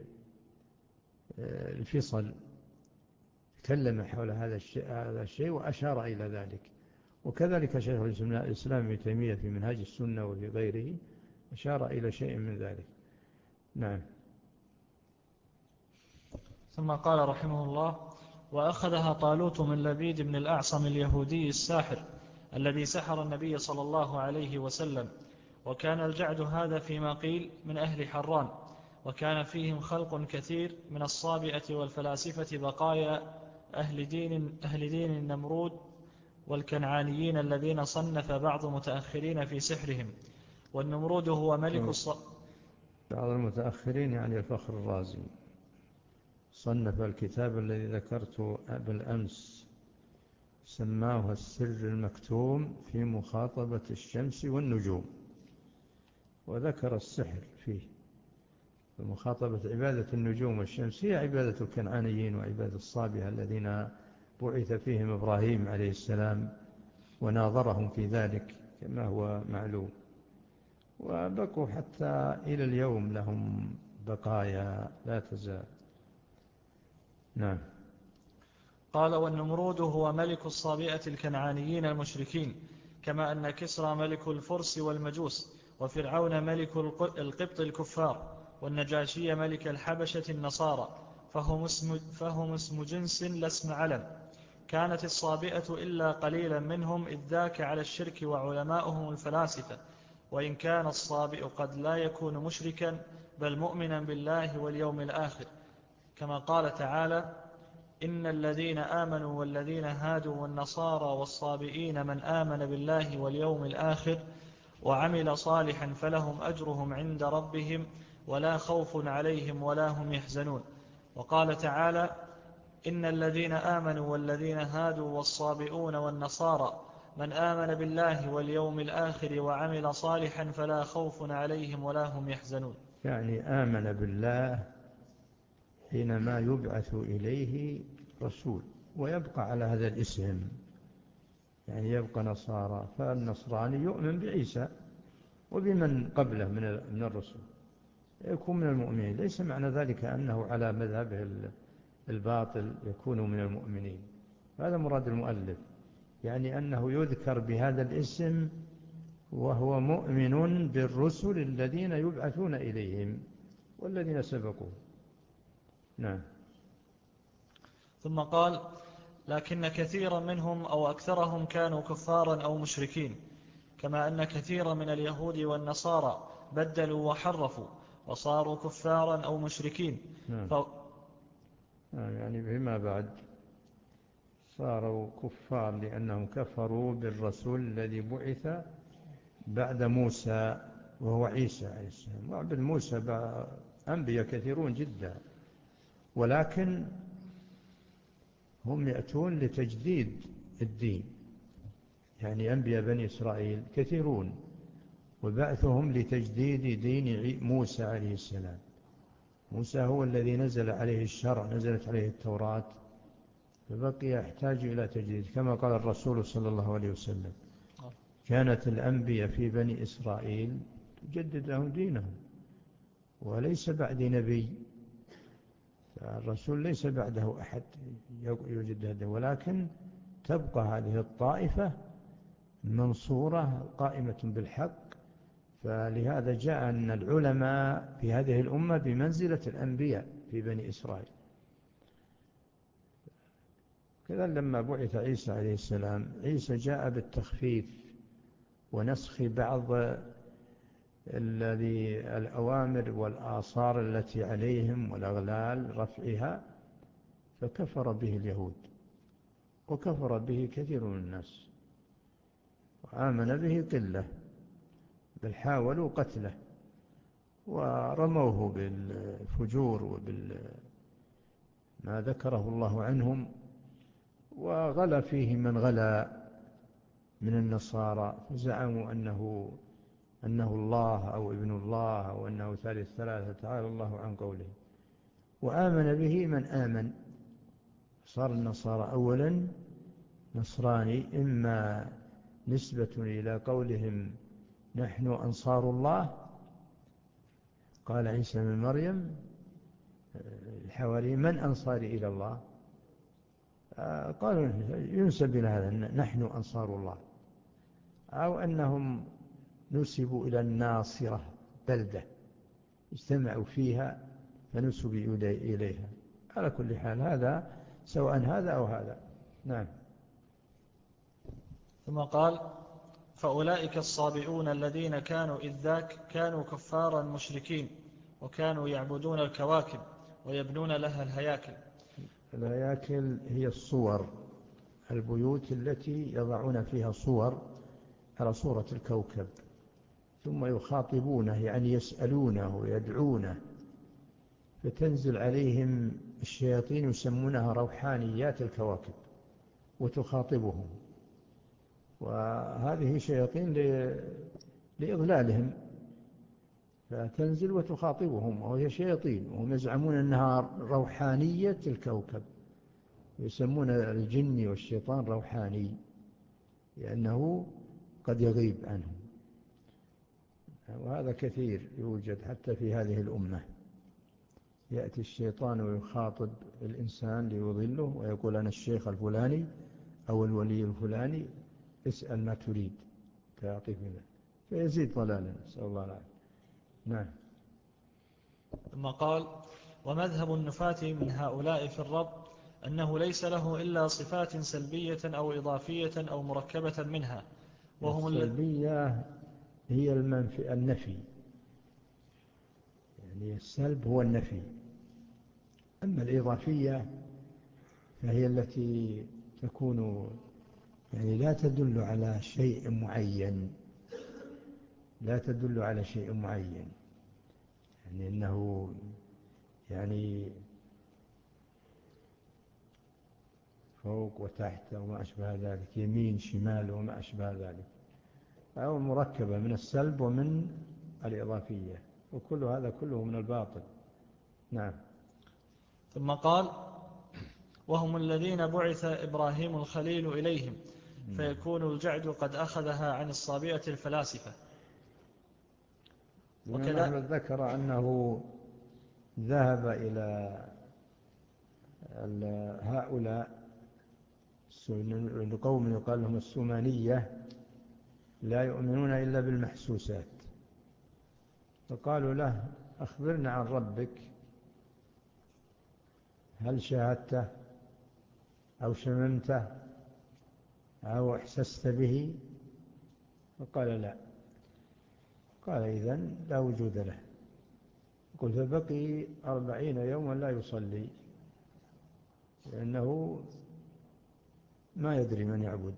الفصل، تكلم حول هذا الشيء, هذا الشيء وأشار إلى ذلك. وكذلك شيخ الإسلام ابن تيمية في منهاج السنة وفي غيره أشار إلى شيء من ذلك. نعم.
ثم قال رحمه الله: وأخذها طالوت من لبيد بن الأعصم اليهودي الساحر الذي سحر النبي صلى الله عليه وسلم. وكان الجعد هذا فيما قيل من أهل حران، وكان فيهم خلق كثير من الصابئة والفلاسفة بقايا أهل دين, أهل دين النمرود والكنعانيين الذين صنف بعض المتأخرين في سحرهم. والنمرود هو ملك الص...
بعض المتأخرين يعني الفخر الرازي صنف الكتاب الذي ذكرته بالأمس، سماه السر المكتوم في مخاطبة الشمس والنجوم، وذكر السحر فيه. مخاطبة عبادة النجوم والشمس هي عبادة الكنعانيين وعبادة الصابئة الذين بعث فيهم إبراهيم عليه السلام وناظرهم في ذلك كما هو معلوم، وبقوا حتى إلى اليوم لهم بقايا لا تزال. نعم.
قال: والنمرود هو ملك الصابئة الكنعانيين المشركين، كما أن كسرى ملك الفرس والمجوس، وفرعون ملك القبط الكفار، والنجاشي ملك الحبشة النصارى، فهم اسم, فهم اسم جنس لا اسم علم. كانت الصابئة إلا قليلا منهم إذ ذاك على الشرك وعلماؤهم الفلاسفة، وإن كان الصابئ قد لا يكون مشركا بل مؤمنا بالله واليوم الآخر، كما قال تعالى: إن الذين آمنوا والذين هادوا والنصارى والصابئين من آمن بالله واليوم الآخر وعمل صالحا فلهم أجرهم عند ربهم ولا خوف عليهم ولا هم يحزنون. وقال تعالى: إن الذين آمنوا والذين هادوا والصابئون والنصارى من آمن بالله واليوم الآخر وعمل صالحا فلا خوف عليهم ولا هم يحزنون.
يعني آمن بالله حينما يبعث إليه رسول ويبقى على هذا الاسم، يعني يبقى نصارى، فالنصراني يؤمن بعيسى وبمن قبله من الرسل يكون من المؤمنين، ليس معنى ذلك أنه على مذهبه الباطل يكون من المؤمنين. هذا مراد المؤلف، يعني أنه يذكر بهذا الاسم وهو مؤمن بالرسل الذين يبعثون إليهم والذين سبقوا. نعم.
ثم قال: لكن كثيرا منهم أو أكثرهم كانوا كفارا أو مشركين، كما أن كثيرا من اليهود والنصارى بدلوا وحرفوا وصاروا كفارا أو مشركين.
نعم.
ف...
نعم، يعني فيما بعد صاروا كفار لأنهم كفروا بالرسول الذي بعث بعد موسى وهو عيسى عليه السلام. وعبد موسى أنبياء كثيرون جدا، ولكن هم يأتون لتجديد الدين، يعني أنبياء بني إسرائيل كثيرون وبعثهم لتجديد دين موسى عليه السلام. موسى هو الذي نزل عليه الشرع، نزلت عليه التوراة، فبقي يحتاج إلى تجديد، كما قال الرسول صلى الله عليه وسلم: كانت الأنبياء في بني إسرائيل تجدد لهم دينهم، وليس بعد نبي، الرسول ليس بعده أحد يوجد هذا، ولكن تبقى هذه الطائفة منصورة قائمة بالحق. فلهذا جاء أن العلماء في هذه الأمة بمنزلة الأنبياء في بني إسرائيل. كذا لما بعث عيسى عليه السلام، عيسى جاء بالتخفيف ونسخ بعض الذي الأوامر والآثار التي عليهم والأغلال رفعها، فكفر به اليهود وكفر به كثير من الناس، وآمن به قلة، بل حاولوا قتله ورموه بالفجور وبال ما ذكره الله عنهم، وغلا فيه من غلا من النصارى، فزعموا أنه أنه الله أو ابن الله أو أنه ثالث ثلاثة، تعالى الله عن قوله. وآمن به من آمن، صار النصارى أولا نصراني، إما نسبة إلى قولهم نحن أنصار الله، قال عيسى بن مريم الحواري من أنصاري إلى الله، قالوا ينسب إلى هذا نحن أنصار الله، أو أنهم نسبوا إلى الناصرة بلدة اجتمعوا فيها فنسبوا إليها. على كل حال هذا سواء هذا أو هذا. نعم.
ثم قال: فأولئك الصابئون الذين كانوا إذ ذاك كانوا كفارا مشركين، وكانوا يعبدون الكواكب ويبنون لها الهياكل.
الهياكل هي الصور، البيوت التي يضعون فيها صور على صورة الكوكب، ثم يخاطبونه يعني يسألونه ويدعونه، فتنزل عليهم الشياطين يسمونها روحانيات الكواكب وتخاطبهم، وهذه شياطين لإضلالهم، فتنزل وتخاطبهم، وهي شياطين وهم يزعمون أنها روحانية الكوكب، يسمون الجن والشيطان روحاني لأنه قد يغيب عنهم، وهذا كثير يوجد حتى في هذه الأمة. يأتي الشيطان ويخاطب الإنسان ليضله ويقول أنا الشيخ الفلاني أو الولي الفلاني، اسأل ما تريد فيعطيك منه، فيزيد ضلالا، نسأل الله العافية. نعم.
ثم قال: ومذهب النفاة من هؤلاء في الرب أنه ليس له إلا صفات سلبية أو إضافية أو مركبة منها، وهم
السلبية هي المنفي النفي، يعني السلب هو النفي، أما الإضافية فهي التي تكون يعني لا تدل على شيء معين، لا تدل على شيء معين، يعني أنه يعني فوق وتحت وما أشبه ذلك، يمين شمال وما أشبه ذلك، أو مركبة من السلب ومن الإضافية، وكل هذا كله من الباطل. نعم.
ثم قال: وهم الذين بعث إبراهيم الخليل إليهم، فيكون الجعد قد أخذها عن الصابئة الفلاسفة.
وكذا ذكر أنه ذهب إلى هؤلاء القوم يقال لهم السومانية، لا يؤمنون إلا بالمحسوسات، فقالوا له أخبرنا عن ربك، هل شاهدته أو شممته أو احسست به؟ فقال لا. قال إذن لا وجود له. قل فبقي أربعين يوما لا يصلي، لأنه ما يدري من يعبد،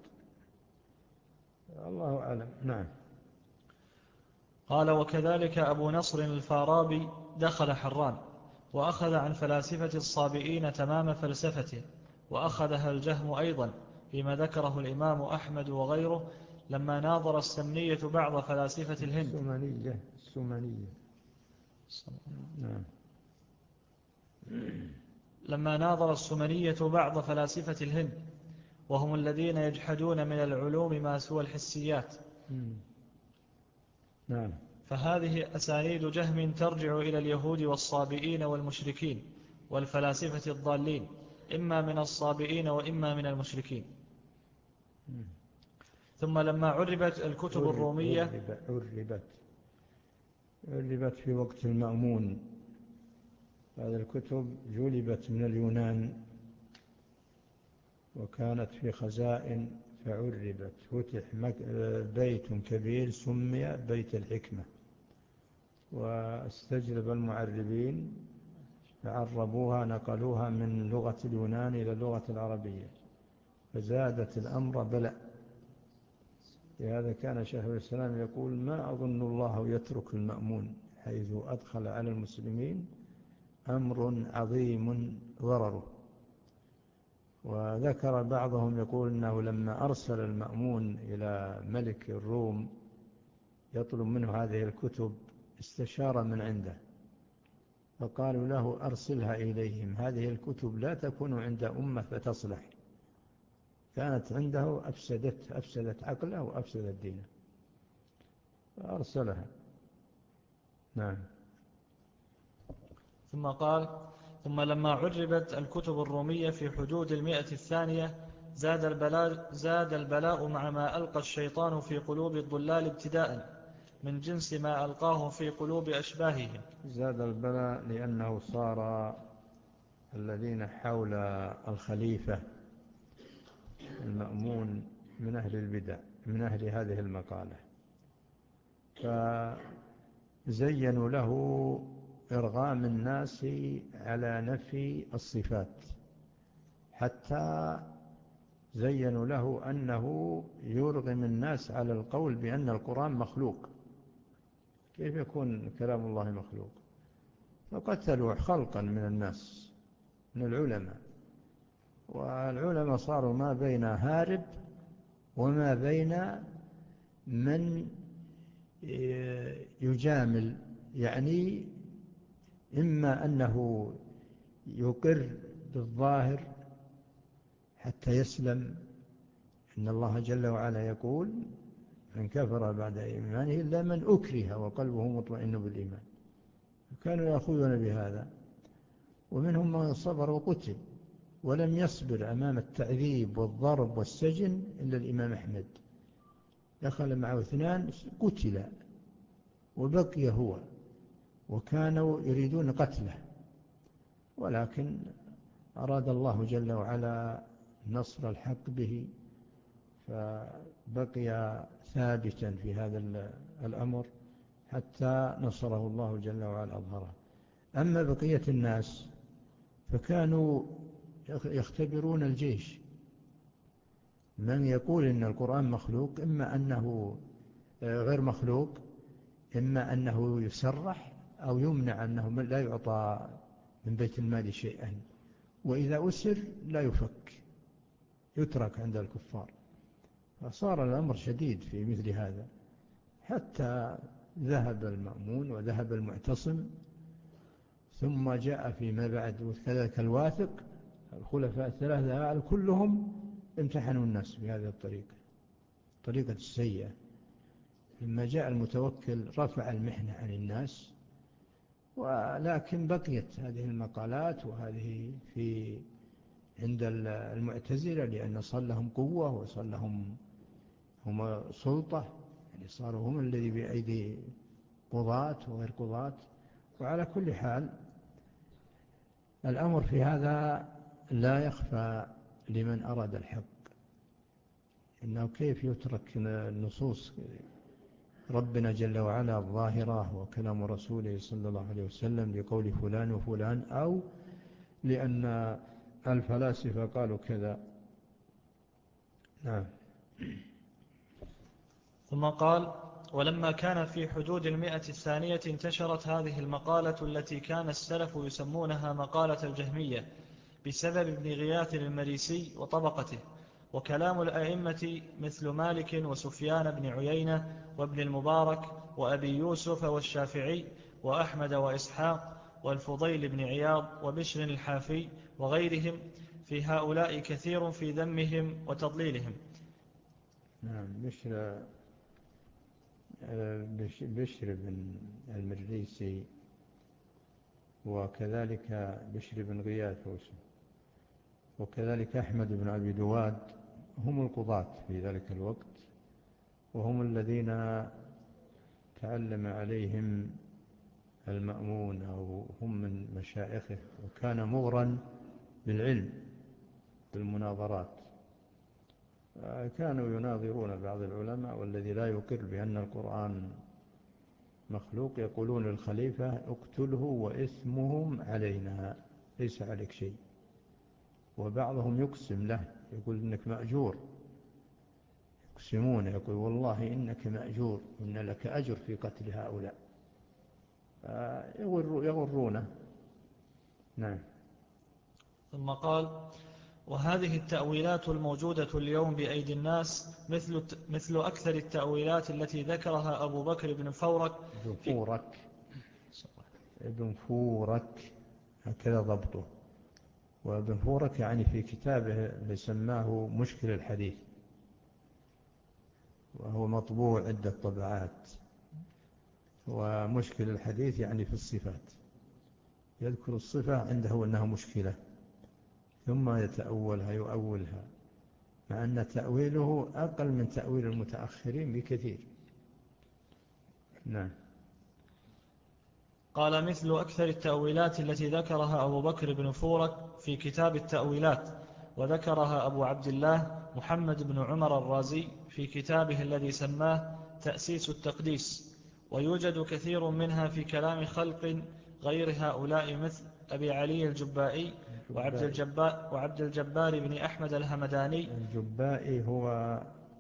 الله أعلم. نعم.
قال: وكذلك أبو نصر الفارابي دخل حران، وأخذ عن فلاسفة الصابئين تمام فلسفته، وأخذها الجهم أيضا، فيما ذكره الإمام أحمد وغيره لما ناظر السمنية بعض فلاسفة الهند.
السمنية السمنية نعم.
لما ناظر السمنية بعض فلاسفة الهند، وهم الذين يجحدون من العلوم ما سوى الحسيات.
نعم.
فهذه أسانيد جهم ترجع إلى اليهود والصابئين والمشركين والفلاسفة الضالين، إما من الصابئين وإما من المشركين. ثم لما عربت الكتب الرومية
عربت عربت في وقت المأمون، هذه الكتب جلبت من اليونان وكانت في خزائن فعربت فتح بيت كبير سمي بيت الحكمة، واستجلب المعربين فعربوها نقلوها من لغة اليونان إلى اللغة العربية، فزادت الأمر بلأ. لهذا كان شيخ الإسلام يقول: ما أظن الله يترك المأمون حيث أدخل على المسلمين أمر عظيم ضرره. وذكر بعضهم يقول إنه لما أرسل المأمون إلى ملك الروم يطلب منه هذه الكتب استشار من عنده، فقالوا له: أرسلها إليهم، هذه الكتب لا تكون عند أمة فتصلح، كانت عنده أفسدت أفسدت عقله وأفسدت دينه، فأرسلها. نعم.
ثم قال: ثم لما عربت الكتب الرومية في حدود المئة الثانية زاد البلاء, زاد البلاء مع ما ألقى الشيطان في قلوب الضلال ابتداء من جنس ما ألقاه في قلوب أشباههم.
زاد البلاء لأنه صار الذين حول الخليفة المأمون من أهل البدع، من أهل هذه المقالة، فزينوا له إرغام الناس على نفي الصفات، حتى زينوا له أنه يرغم الناس على القول بأن القرآن مخلوق. كيف يكون كلام الله مخلوق؟ فقتلوا خلقا من الناس من العلماء، والعلماء صاروا ما بين هارب وما بين من يجامل، يعني إما أنه يقر بالظاهر حتى يسلم، إن الله جل وعلا يقول: من كفر بعد إيمانه إلا من أكره وقلبه مطمئن بالإيمان. كانوا يأخذون بهذا، ومنهم من صبر وقتل، ولم يصبر أمام التعذيب والضرب والسجن إلا الإمام أحمد، دخل معه اثنان قتل وبقي هو، وكانوا يريدون قتله، ولكن أراد الله جل وعلا نصر الحق به، فبقي ثابتا في هذا الأمر حتى نصره الله جل وعلا أظهره. أما بقية الناس فكانوا يختبرون الجيش، من يقول إن القرآن مخلوق إما أنه غير مخلوق، إما أنه يسرح أو يمنع، أنه لا يعطى من بيت المال شيئا، وإذا أسر لا يفك، يترك عند الكفار. فصار الأمر شديد في مثل هذا، حتى ذهب المأمون وذهب المعتصم، ثم جاء فيما بعد وكذلك الواثق، الخلفاء الثلاثة كلهم امتحنوا الناس بهذه الطريقة، طريقة السيئة. لما جاء المتوكل رفع المحنة عن الناس، ولكن بقيت هذه المقالات وهذه في عند المعتزلة، لأن صار لهم قوة وصار لهم هم سلطة، يعني صاروا هم الذي بأيدي قضاة وغير قضاة. وعلى كل حال الأمر في هذا لا يخفى لمن أراد الحق، إنه كيف يترك النصوص ربنا جل وعلا الظاهرة وكلام رسوله صلى الله عليه وسلم لقول فلان وفلان، أو لأن الفلاسفة قالوا كذا. نعم.
ثم قال: ولما كان في حدود المئة الثانية انتشرت هذه المقالة التي كان السلف يسمونها مقالة الجهمية بسبب ابن غياث المريسي وطبقته، وكلام الأئمة مثل مالك وسفيان بن عيينة وابن المبارك وأبي يوسف والشافعي وأحمد وإسحاق والفضيل بن عياض وبشر الحافي وغيرهم في هؤلاء كثير في ذمهم وتضليلهم.
نعم. بشر بشر بن المريسي وكذلك بشر بن غياث وكذلك أحمد بن أبي دواد هم القضاة في ذلك الوقت، وهم الذين تعلم عليهم المأمون، أو هم من مشايخه، وكان مغرا بالعلم بالمناظرات. كانوا يناظرون بعض العلماء، والذي لا يقر بأن القرآن مخلوق يقولون للخليفة اقتله وإثمهم علينا، ليس عليك شيء. وبعضهم يقسم له، يقول إنك مأجور، يقسمون، يقول والله إنك مأجور، إن لك أجر في قتل هؤلاء، يغرونه. نعم.
ثم قال: وهذه التأويلات الموجودة اليوم بأيدي الناس مثل, مثل أكثر التأويلات التي ذكرها أبو بكر بن فورك
ابن فورك ابن فورك هكذا ضبطه. وابن فورك يعني في كتابه اللي سماه مشكل الحديث، وهو مطبوع عدة طبعات. ومشكل الحديث يعني في الصفات، يذكر الصفة عنده أنها مشكلة ثم يتأولها يؤولها، مع أن تأويله أقل من تأويل المتأخرين بكثير. نعم.
قال: مثل أكثر التأويلات التي ذكرها أبو بكر بن فورك في كتاب التأويلات، وذكرها أبو عبد الله محمد بن عمر الرازي في كتابه الذي سماه تأسيس التقديس. ويوجد كثير منها في كلام خلق غير هؤلاء مثل أبي علي الجبائي وعبد الجبار, وعبد الجبار بن أحمد الهمداني.
الجبائي هو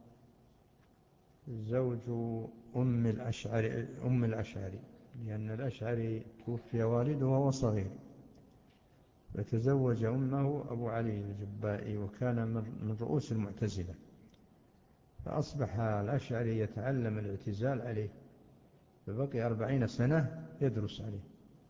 زوج أم الأشعري, أم الأشعري لأن الأشعري توفي والده وهو صغير، فتزوج أمه أبو علي الجبائي، وكان من رؤوس المعتزلة، فأصبح الأشعري يتعلم الاعتزال عليه، فبقي أربعين سنة يدرس عليه،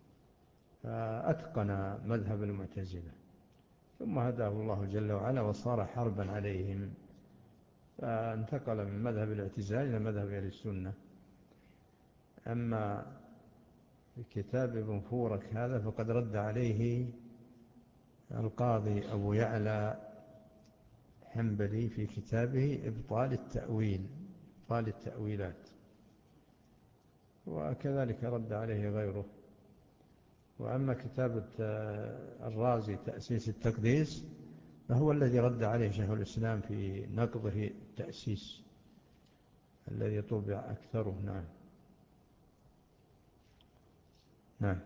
فأتقن مذهب المعتزلة، ثم هداه الله جل وعلا وصار حربا عليهم، فانتقل من مذهب الاعتزال إلى مذهب أهل السنة. أما كتاب ابن فورك هذا فقد رد عليه القاضي أبو يعلى حنبلي في كتابه إبطال التأويل، إبطال التأويلات، وكذلك رد عليه غيره. وأما كتاب الرازي تأسيس التقديس فهو الذي رد عليه شيخ الإسلام في نقضه التأسيس الذي طبع أكثره. نعم. نعم.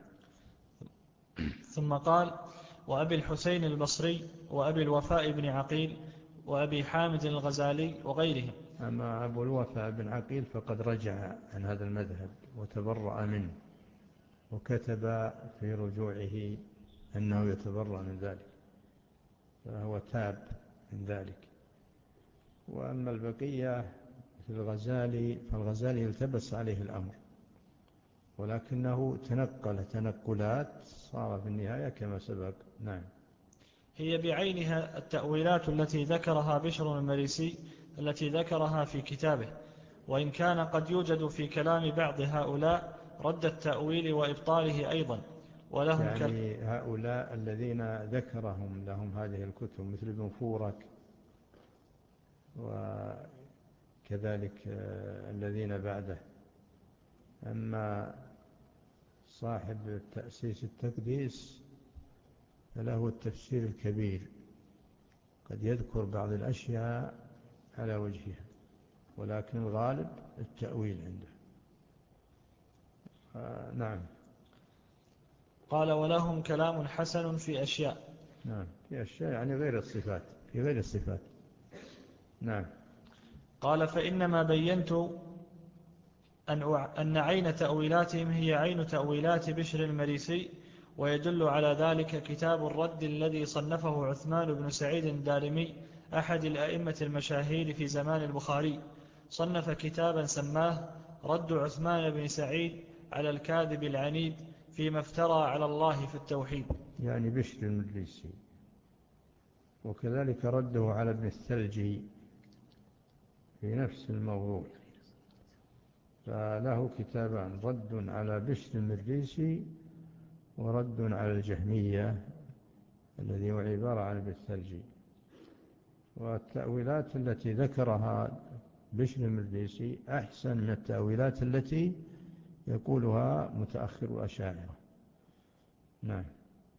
ثم قال: وأبي الحسين البصري وأبي الوفاء بن عقيل وأبي حامد الغزالي وغيرهم.
أما أبو الوفاء بن عقيل فقد رجع عن هذا المذهب وتبرأ منه، وكتب في رجوعه أنه يتبرأ من ذلك، فهو تاب من ذلك. وأما البقية في الغزالي فالغزالي التبس عليه الأمر، ولكنه تنقل تنقلات صار في النهاية كما سبق. نعم.
هي بعينها التأويلات التي ذكرها بشر المريسي التي ذكرها في كتابه، وإن كان قد يوجد في كلام بعض هؤلاء رد التأويل وإبطاله أيضا. ولهم
يعني هؤلاء الذين ذكرهم لهم هذه الكتب مثل ابن فورك، وكذلك الذين بعده. أما صاحب تأسيس التقديس فله التفسير الكبير، قد يذكر بعض الأشياء على وجهها، ولكن الغالب التأويل عنده. آه نعم.
قال: ولهم كلام حسن في أشياء.
نعم، في أشياء يعني غير الصفات، في غير الصفات. نعم.
قال: فإنما بينت أن عين تأويلاتهم هي عين تأويلات بشر المريسي، ويدل على ذلك كتاب الرد الذي صنفه عثمان بن سعيد الدارمي أحد الأئمة المشاهير في زمان البخاري. صنف كتابا سماه رد عثمان بن سعيد على الكاذب العنيد فيما افترى على الله في التوحيد،
يعني بشر المريسي. وكذلك رده على ابن الثلجي في نفس الموضوع، فله كتابان: رد على بشر المريسي ورد على الجهمية الذي هو عبارة عن ابن الثلجي. والتأويلات التي ذكرها بشر المريسي أحسن من التأويلات التي يقولها متأخر الأشاعرة. نعم.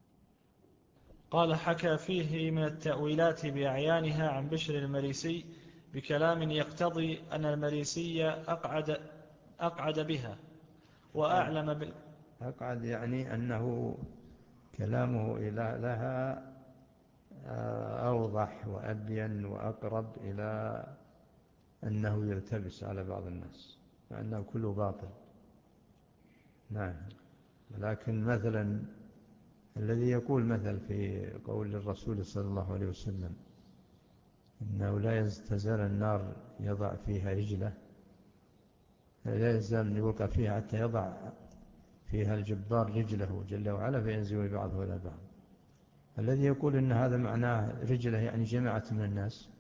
قال: حكى فيه من التأويلات بأعيانها عن بشر المريسي بكلام يقتضي أن المريسية أقعد, أقعد بها وأعلم بال...
أقعد يعني أنه كلامه إلى لها أوضح وأبين وأقرب إلى أنه يلتبس على بعض الناس وأنه كله باطل. نعم. لكن مثلا الذي يقول مثل في قول الرسول صلى الله عليه وسلم إنه لا تزال النار يضع فيها رجله، لا يزال يوقع فيها حتى يضع فيها الجبار رجله جل وعلا فينزوي بعضه إلى بعض. الذي يقول إن هذا معناه رجله يعني جماعة من الناس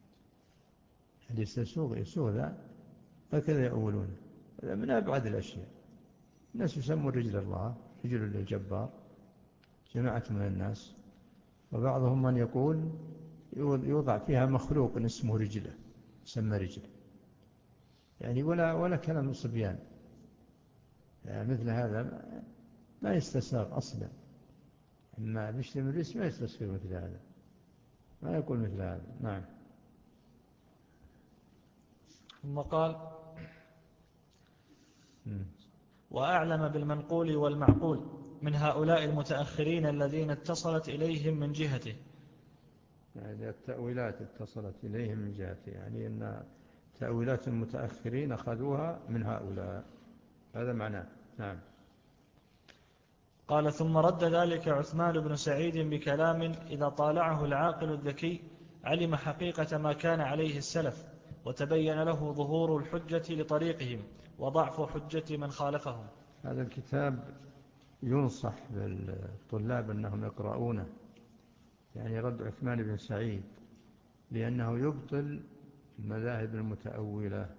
حديث يسوغ يسوغ ذا هكذا يقولون. هذا من أبعد الأشياء. الناس يسمون رجل الله رجل للجبار جماعة من الناس، وبعضهم من يقول يوضع فيها مخلوق اسمه رجله سمى رجله يعني ولا ولا كلام صبيان يعني مثل هذا ما يستساغ أصلا. أما بشتم الرئيس ما يستساغ مثل هذا، ما يقول مثل هذا. نعم.
ثم قال وأعلم بالمنقول والمعقول من هؤلاء المتأخرين الذين اتصلت إليهم من جهته.
يعني التأويلات اتصلت إليهم من جهته يعني أن تأويلات المتأخرين أخذوها من هؤلاء، هذا معناه. نعم.
قال ثم رد ذلك عثمان بن سعيد بكلام إذا طالعه العاقل الذكي علم حقيقة ما كان عليه السلف وتبين له ظهور الحجة لطريقهم وضعف حجة من خالفهم.
هذا الكتاب ينصح بالطلاب أنهم يقرؤونه، يعني رد عثمان بن سعيد، لأنه يبطل المذاهب المتأولة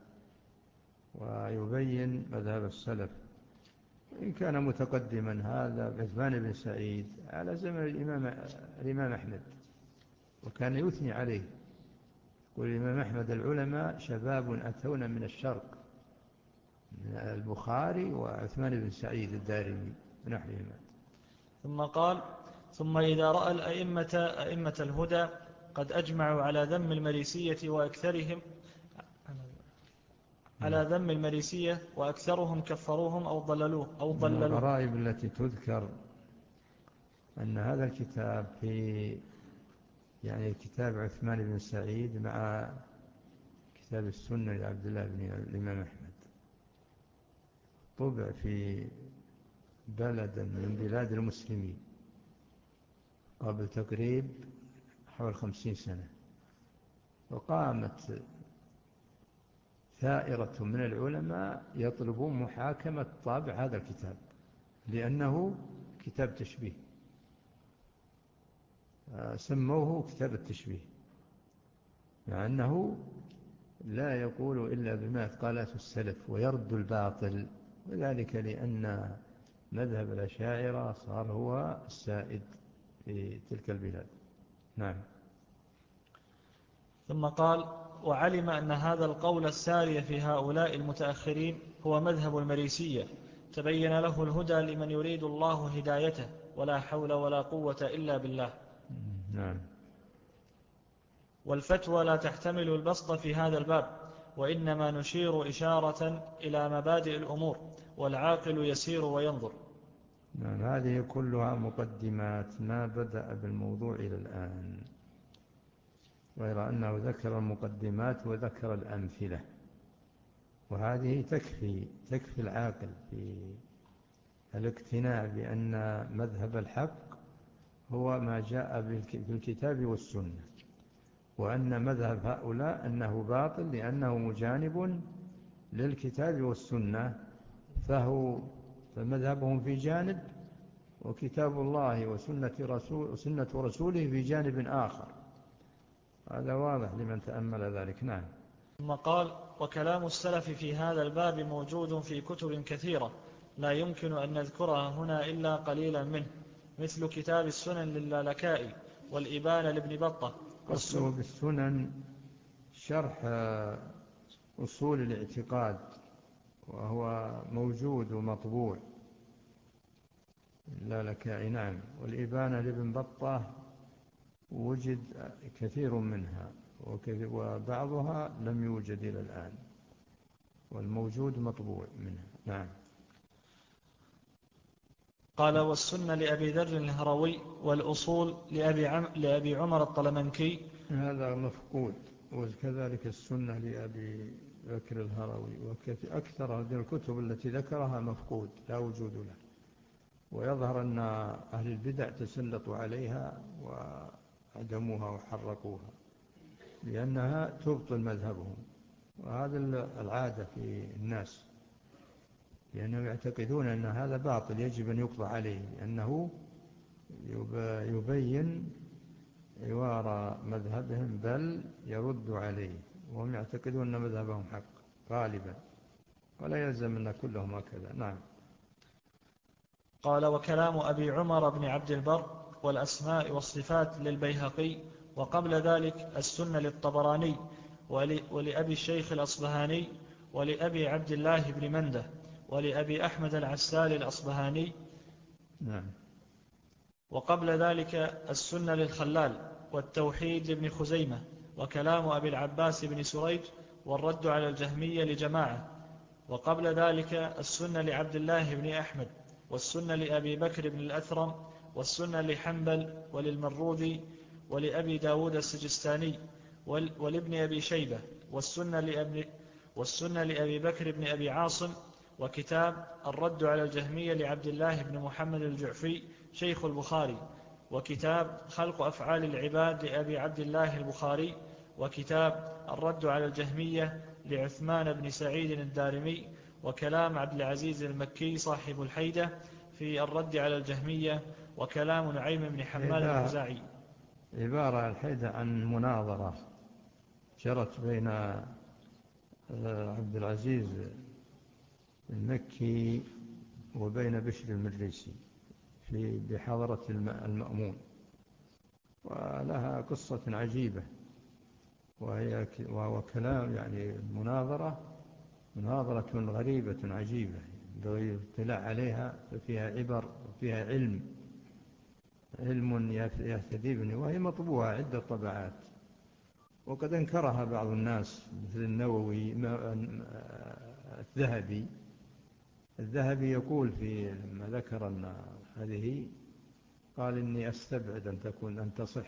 ويبين مذهب السلف. إن كان متقدما هذا عثمان بن سعيد على زمن الإمام, الإمام أحمد، وكان يثني عليه يقول الإمام أحمد العلماء شباب أتونا من الشرق، من البخاري وعثمان بن سعيد الدارمي ونحوهما.
ثم قال ثم إذا رأى الأئمة أئمة الهدى قد أجمعوا على ذم المريسية وأكثرهم على ذم المريسية وأكثرهم كفروهم أو ضللوه أو
من
ضللوه.
الغرائب التي تذكر أن هذا الكتاب في يعني كتاب عثمان بن سعيد مع كتاب السنة لعبد الله بن الإمام أحمد طبع في بلد من بلاد المسلمين قبل تقريب حوالي خمسين سنة، وقامت ثائرة من العلماء يطلبون محاكمة طابع هذا الكتاب لأنه كتاب تشبيه، سموه كتاب التشبيه مع أنه لا يقول إلا بما قالته السلف ويرد الباطل، وذلك لأن مذهب الأشاعرة صار هو السائد في تلك البلاد. نعم.
ثم قال وعلم أن هذا القول الساري في هؤلاء المتأخرين هو مذهب المريسية تبين له الهدى لمن يريد الله هدايته ولا حول ولا قوة إلا بالله.
نعم.
والفتوى لا تحتمل البسط في هذا الباب، وإنما نشير إشارة إلى مبادئ الأمور والعاقل يسير وينظر.
نعم. هذه كلها مقدمات ما بدأ بالموضوع إلى الآن، غير أنه ذكر المقدمات وذكر الأمثلة، وهذه تكفي تكفي العاقل في الاقتناع بأن مذهب الحق هو ما جاء في الكتاب والسنة، وأن مذهب هؤلاء أنه باطل لأنه مجانب للكتاب والسنة، فهو فمذهبهم في جانب وكتاب الله وسنة, رسول وسنة رسوله في جانب آخر. هذا واضح لمن تأمل ذلك. نعم.
ثم قال وكلام السلف في هذا الباب موجود في كتب كثيرة لا يمكن أن نذكرها هنا إلا قليلا منه، مثل كتاب السنن للالكائي والإبان لابن بطة.
قصده بالسنن شرح أصول الاعتقاد، وهو موجود ومطبوع اللالكائي. نعم. والإبانة لابن بطة وجد كثير منها وبعضها لم يوجد إلى الآن، والموجود مطبوع منها. نعم.
قال: والسنة لأبي ذر الهروي، والأصول لأبي, عم لأبي عمر الطلمنكي.
هذا مفقود. وكذلك السنة لأبي بكر الهروي، وأكثر هذه الكتب التي ذكرها مفقود لا وجود له. ويظهر أن أهل البدع تسلطوا عليها وعدموها وحرقوها لأنها تبطل مذهبهم، وهذا العادة في الناس، لأنهم يعتقدون أن هذا باطل يجب أن يقضى عليه، لأنه يبين عوار مذهبهم بل يرد عليه، وهم يعتقدون أن مذهبهم حق غالبا، ولا يلزم أن كلهم هكذا. نعم.
قال: وكلام أبي عمر بن عبد البر والأسماء والصفات للبيهقي، وقبل ذلك السنة للطبراني ولأبي الشيخ الأصبهاني ولأبي عبد الله بن منده ولأبي أحمد العسال الأصبهاني.
نعم.
وقبل ذلك السنة للخلال والتوحيد لابن خزيمة، وكلام أبي العباس بن سريج والرد على الجهمية لجماعة. وقبل ذلك السنة لعبد الله بن أحمد، والسنة لأبي بكر بن الأثرم، والسنة لحنبل وللمروذي ولأبي داود السجستاني ولابن أبي شيبة، والسنة لأبي, والسنة لأبي بكر بن أبي عاصم، وكتاب الرد على الجهمية لعبد الله بن محمد الجعفي شيخ البخاري، وكتاب خلق أفعال العباد لأبي عبد الله البخاري، وكتاب الرد على الجهمية لعثمان بن سعيد الدارمي، وكلام عبد العزيز المكي صاحب الحيدة في الرد على الجهمية، وكلام نعيم بن حماد الخزاعي.
عبارة الحيدة عن مناظرة جرت بين عبد العزيز المكي وبين بشر المريسي في بحضرة المأمون، ولها قصة عجيبة، وهي وهو كلام يعني مناظرة مناظرة غريبة عجيبة يطلع عليها، فيها عبر وفيها علم علم يهتدي به، وهي مطبوعة عدة طبعات، وقد انكرها بعض الناس مثل النووي. الذهبي الذهبي يقول في لما ذكر أن هذه، قال إني أستبعد أن تكون أن تصح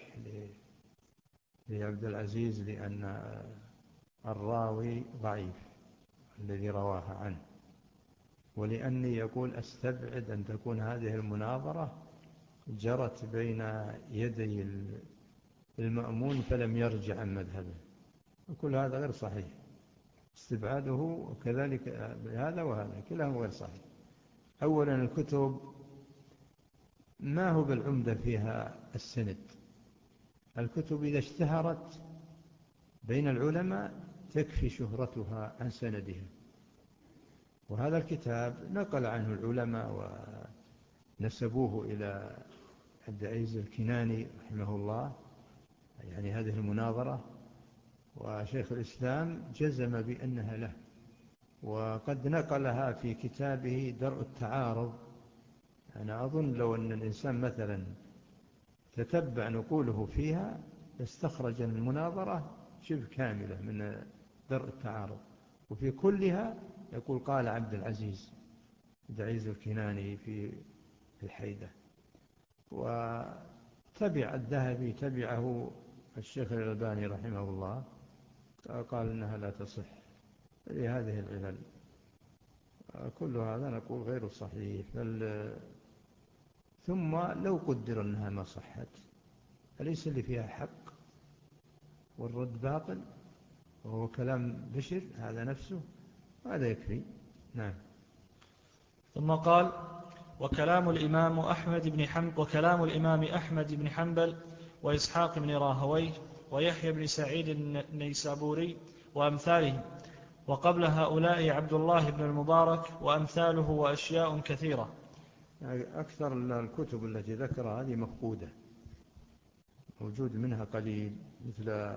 لعبد العزيز، لأن الراوي ضعيف الذي رواها عنه، ولأني يقول أستبعد أن تكون هذه المناظرة جرت بين يدي المأمون فلم يرجع عن مذهبه، وكل هذا غير صحيح. استبعاده وكذلك هذا وهذا كلهم غير صحيح. أولا الكتب ما هو بالعمدة فيها السند، الكتب إذا اشتهرت بين العلماء تكفي شهرتها عن سندها، وهذا الكتاب نقل عنه العلماء ونسبوه إلى عبد العزيز الكناني رحمه الله، يعني هذه المناظرة، وشيخ الإسلام جزم بأنها له، وقد نقلها في كتابه درء التعارض. أنا أظن لو أن الإنسان مثلا تتبع نقوله فيها استخرج المناظرة شبه كاملة من درء التعارض، وفي كلها يقول قال عبد العزيز عبد العزيز الكناني في الحيدة. وتبع الذهبي تبعه الشيخ الألباني رحمه الله، قال إنها لا تصح لهذه العلل. كل هذا نقول غير صحيح. بل ثم لو قدر أنها ما صحت أليس اللي فيها حق والرد باطل، وهو كلام بشر هذا نفسه، هذا يكفي. نعم.
ثم قال: وكلام الإمام أحمد بن حنبل وكلام الإمام أحمد بن حنبل وإسحاق بن راهويه ويحيى بن سعيد النيسابوري وأمثاله، وقبل هؤلاء عبد الله بن المبارك وأمثاله وأشياء كثيرة.
أكثر الكتب التي ذكرها هذه مفقودة، موجود منها قليل، مثل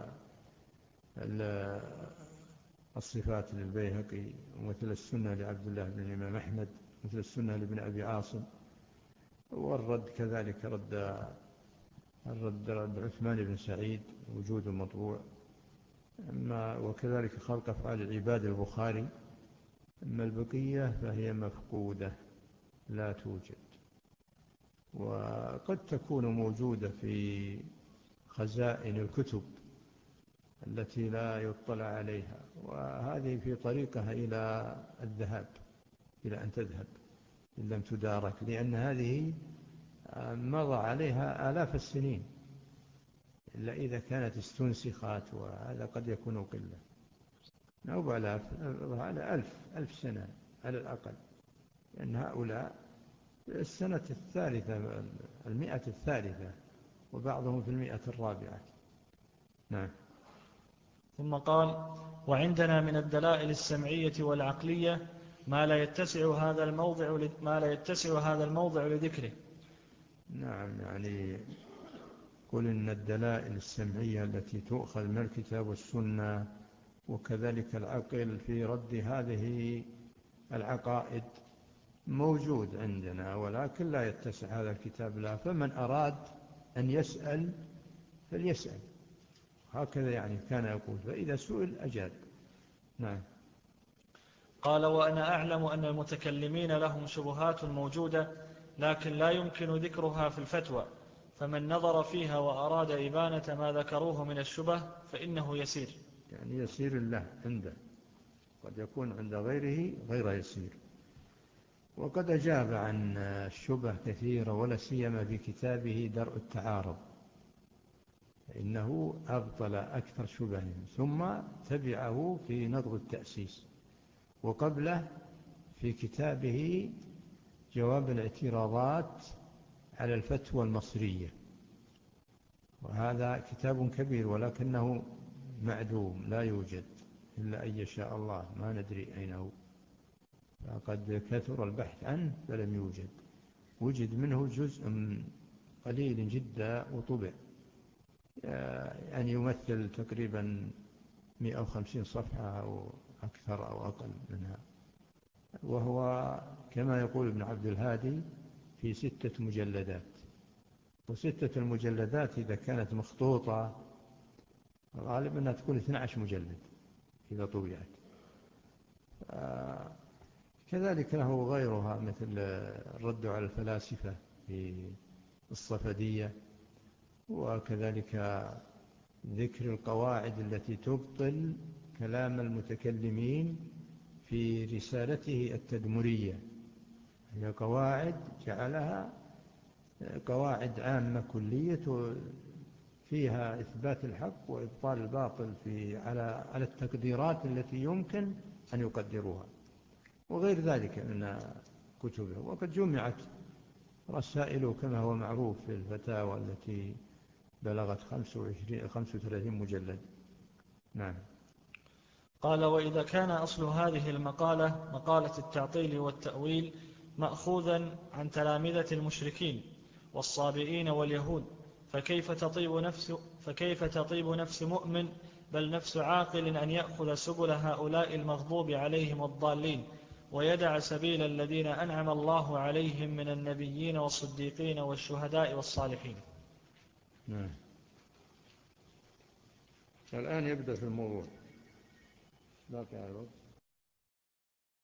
الصفات للبيهقي، ومثل السنة لعبد الله بن الإمام أحمد، مثل السنة لابن أبي عاصم، والرد كذلك رد الرد رد عثمان بن سعيد وجود مطبوع، أما وكذلك خلق أفعال العباد البخاري. أما البقية فهي مفقودة لا توجد، وقد تكون موجودة في خزائن الكتب التي لا يطلع عليها، وهذه في طريقها إلى الذهاب، إلى أن تذهب إن لم تدارك، لأن هذه مضى عليها آلاف السنين، إلا إذا كانت استنسخات، وهذا قد يكون قلة، أو بلاف على ألف ألف سنة على الأقل، لأن هؤلاء السنة الثالثة المئة الثالثة، وبعضهم في المئة الرابعة. نعم.
ثم قال: وعندنا من الدلائل السمعية والعقلية ما لا يتسع هذا الموضع ما لا يتسع هذا الموضع لذكره.
نعم، يعني قل إن الدلائل السمعية التي تؤخذ من الكتاب والسنة، وكذلك العقل في رد هذه العقائد موجود عندنا، ولكن لا يتسع هذا الكتاب له، فمن أراد أن يسأل فليسأل، هكذا يعني كان يقول، فإذا سئل أجاب. نعم.
قال: وأنا أعلم أن المتكلمين لهم شبهات موجودة، لكن لا يمكن ذكرها في الفتوى، فمن نظر فيها وأراد إبانة ما ذكروه من الشبه فإنه يسير.
يعني يسير الله عنده، قد يكون عند غيره غير يسير. وقد أجاب عن الشبه كثيرة، ولا سيما في كتابه درء التعارض، إنه أبطل أكثر شبه، ثم تبعه في نظر التأسيس، وقبله في كتابه جواب الاعتراضات على الفتوى المصرية، وهذا كتاب كبير ولكنه معدوم لا يوجد إلا أن يشاء الله، ما ندري أين هو، فقد كثر البحث عنه فلم يوجد، وجد منه جزء قليل جدا وطبع، يعني يمثل تقريبا مئة وخمسين صفحة أو أكثر أو أقل منها، وهو كما يقول ابن عبد الهادي في ستة مجلدات، وستة المجلدات إذا كانت مخطوطة غالبا أنها تكون اثني عشر مجلد إذا طبعت. كذلك له غيرها مثل الرد على الفلاسفة في الصفدية، وكذلك ذكر القواعد التي تبطل كلام المتكلمين في رسالته التدمرية، هي قواعد جعلها قواعد عامة كلية فيها إثبات الحق وإبطال الباطل في على على التقديرات التي يمكن أن يقدروها، وغير ذلك من كتبه. وقد جمعت رسائله كما هو معروف في الفتاوى التي بلغت خمسة وعشرين خمسة وثلاثين مجلد. نعم.
قال: وإذا كان أصل هذه المقالة مقالة التعطيل والتأويل مأخوذا عن تلامذة المشركين والصابئين واليهود، فكيف تطيب نفس, فكيف تطيب نفس مؤمن بل نفس عاقل أن يأخذ سبل هؤلاء المغضوب عليهم الضالين، ويدع سبيل الذين أنعم الله عليهم من النبيين والصديقين والشهداء والصالحين.
نعم. الآن يبدأ في الموضوع. لا تعرف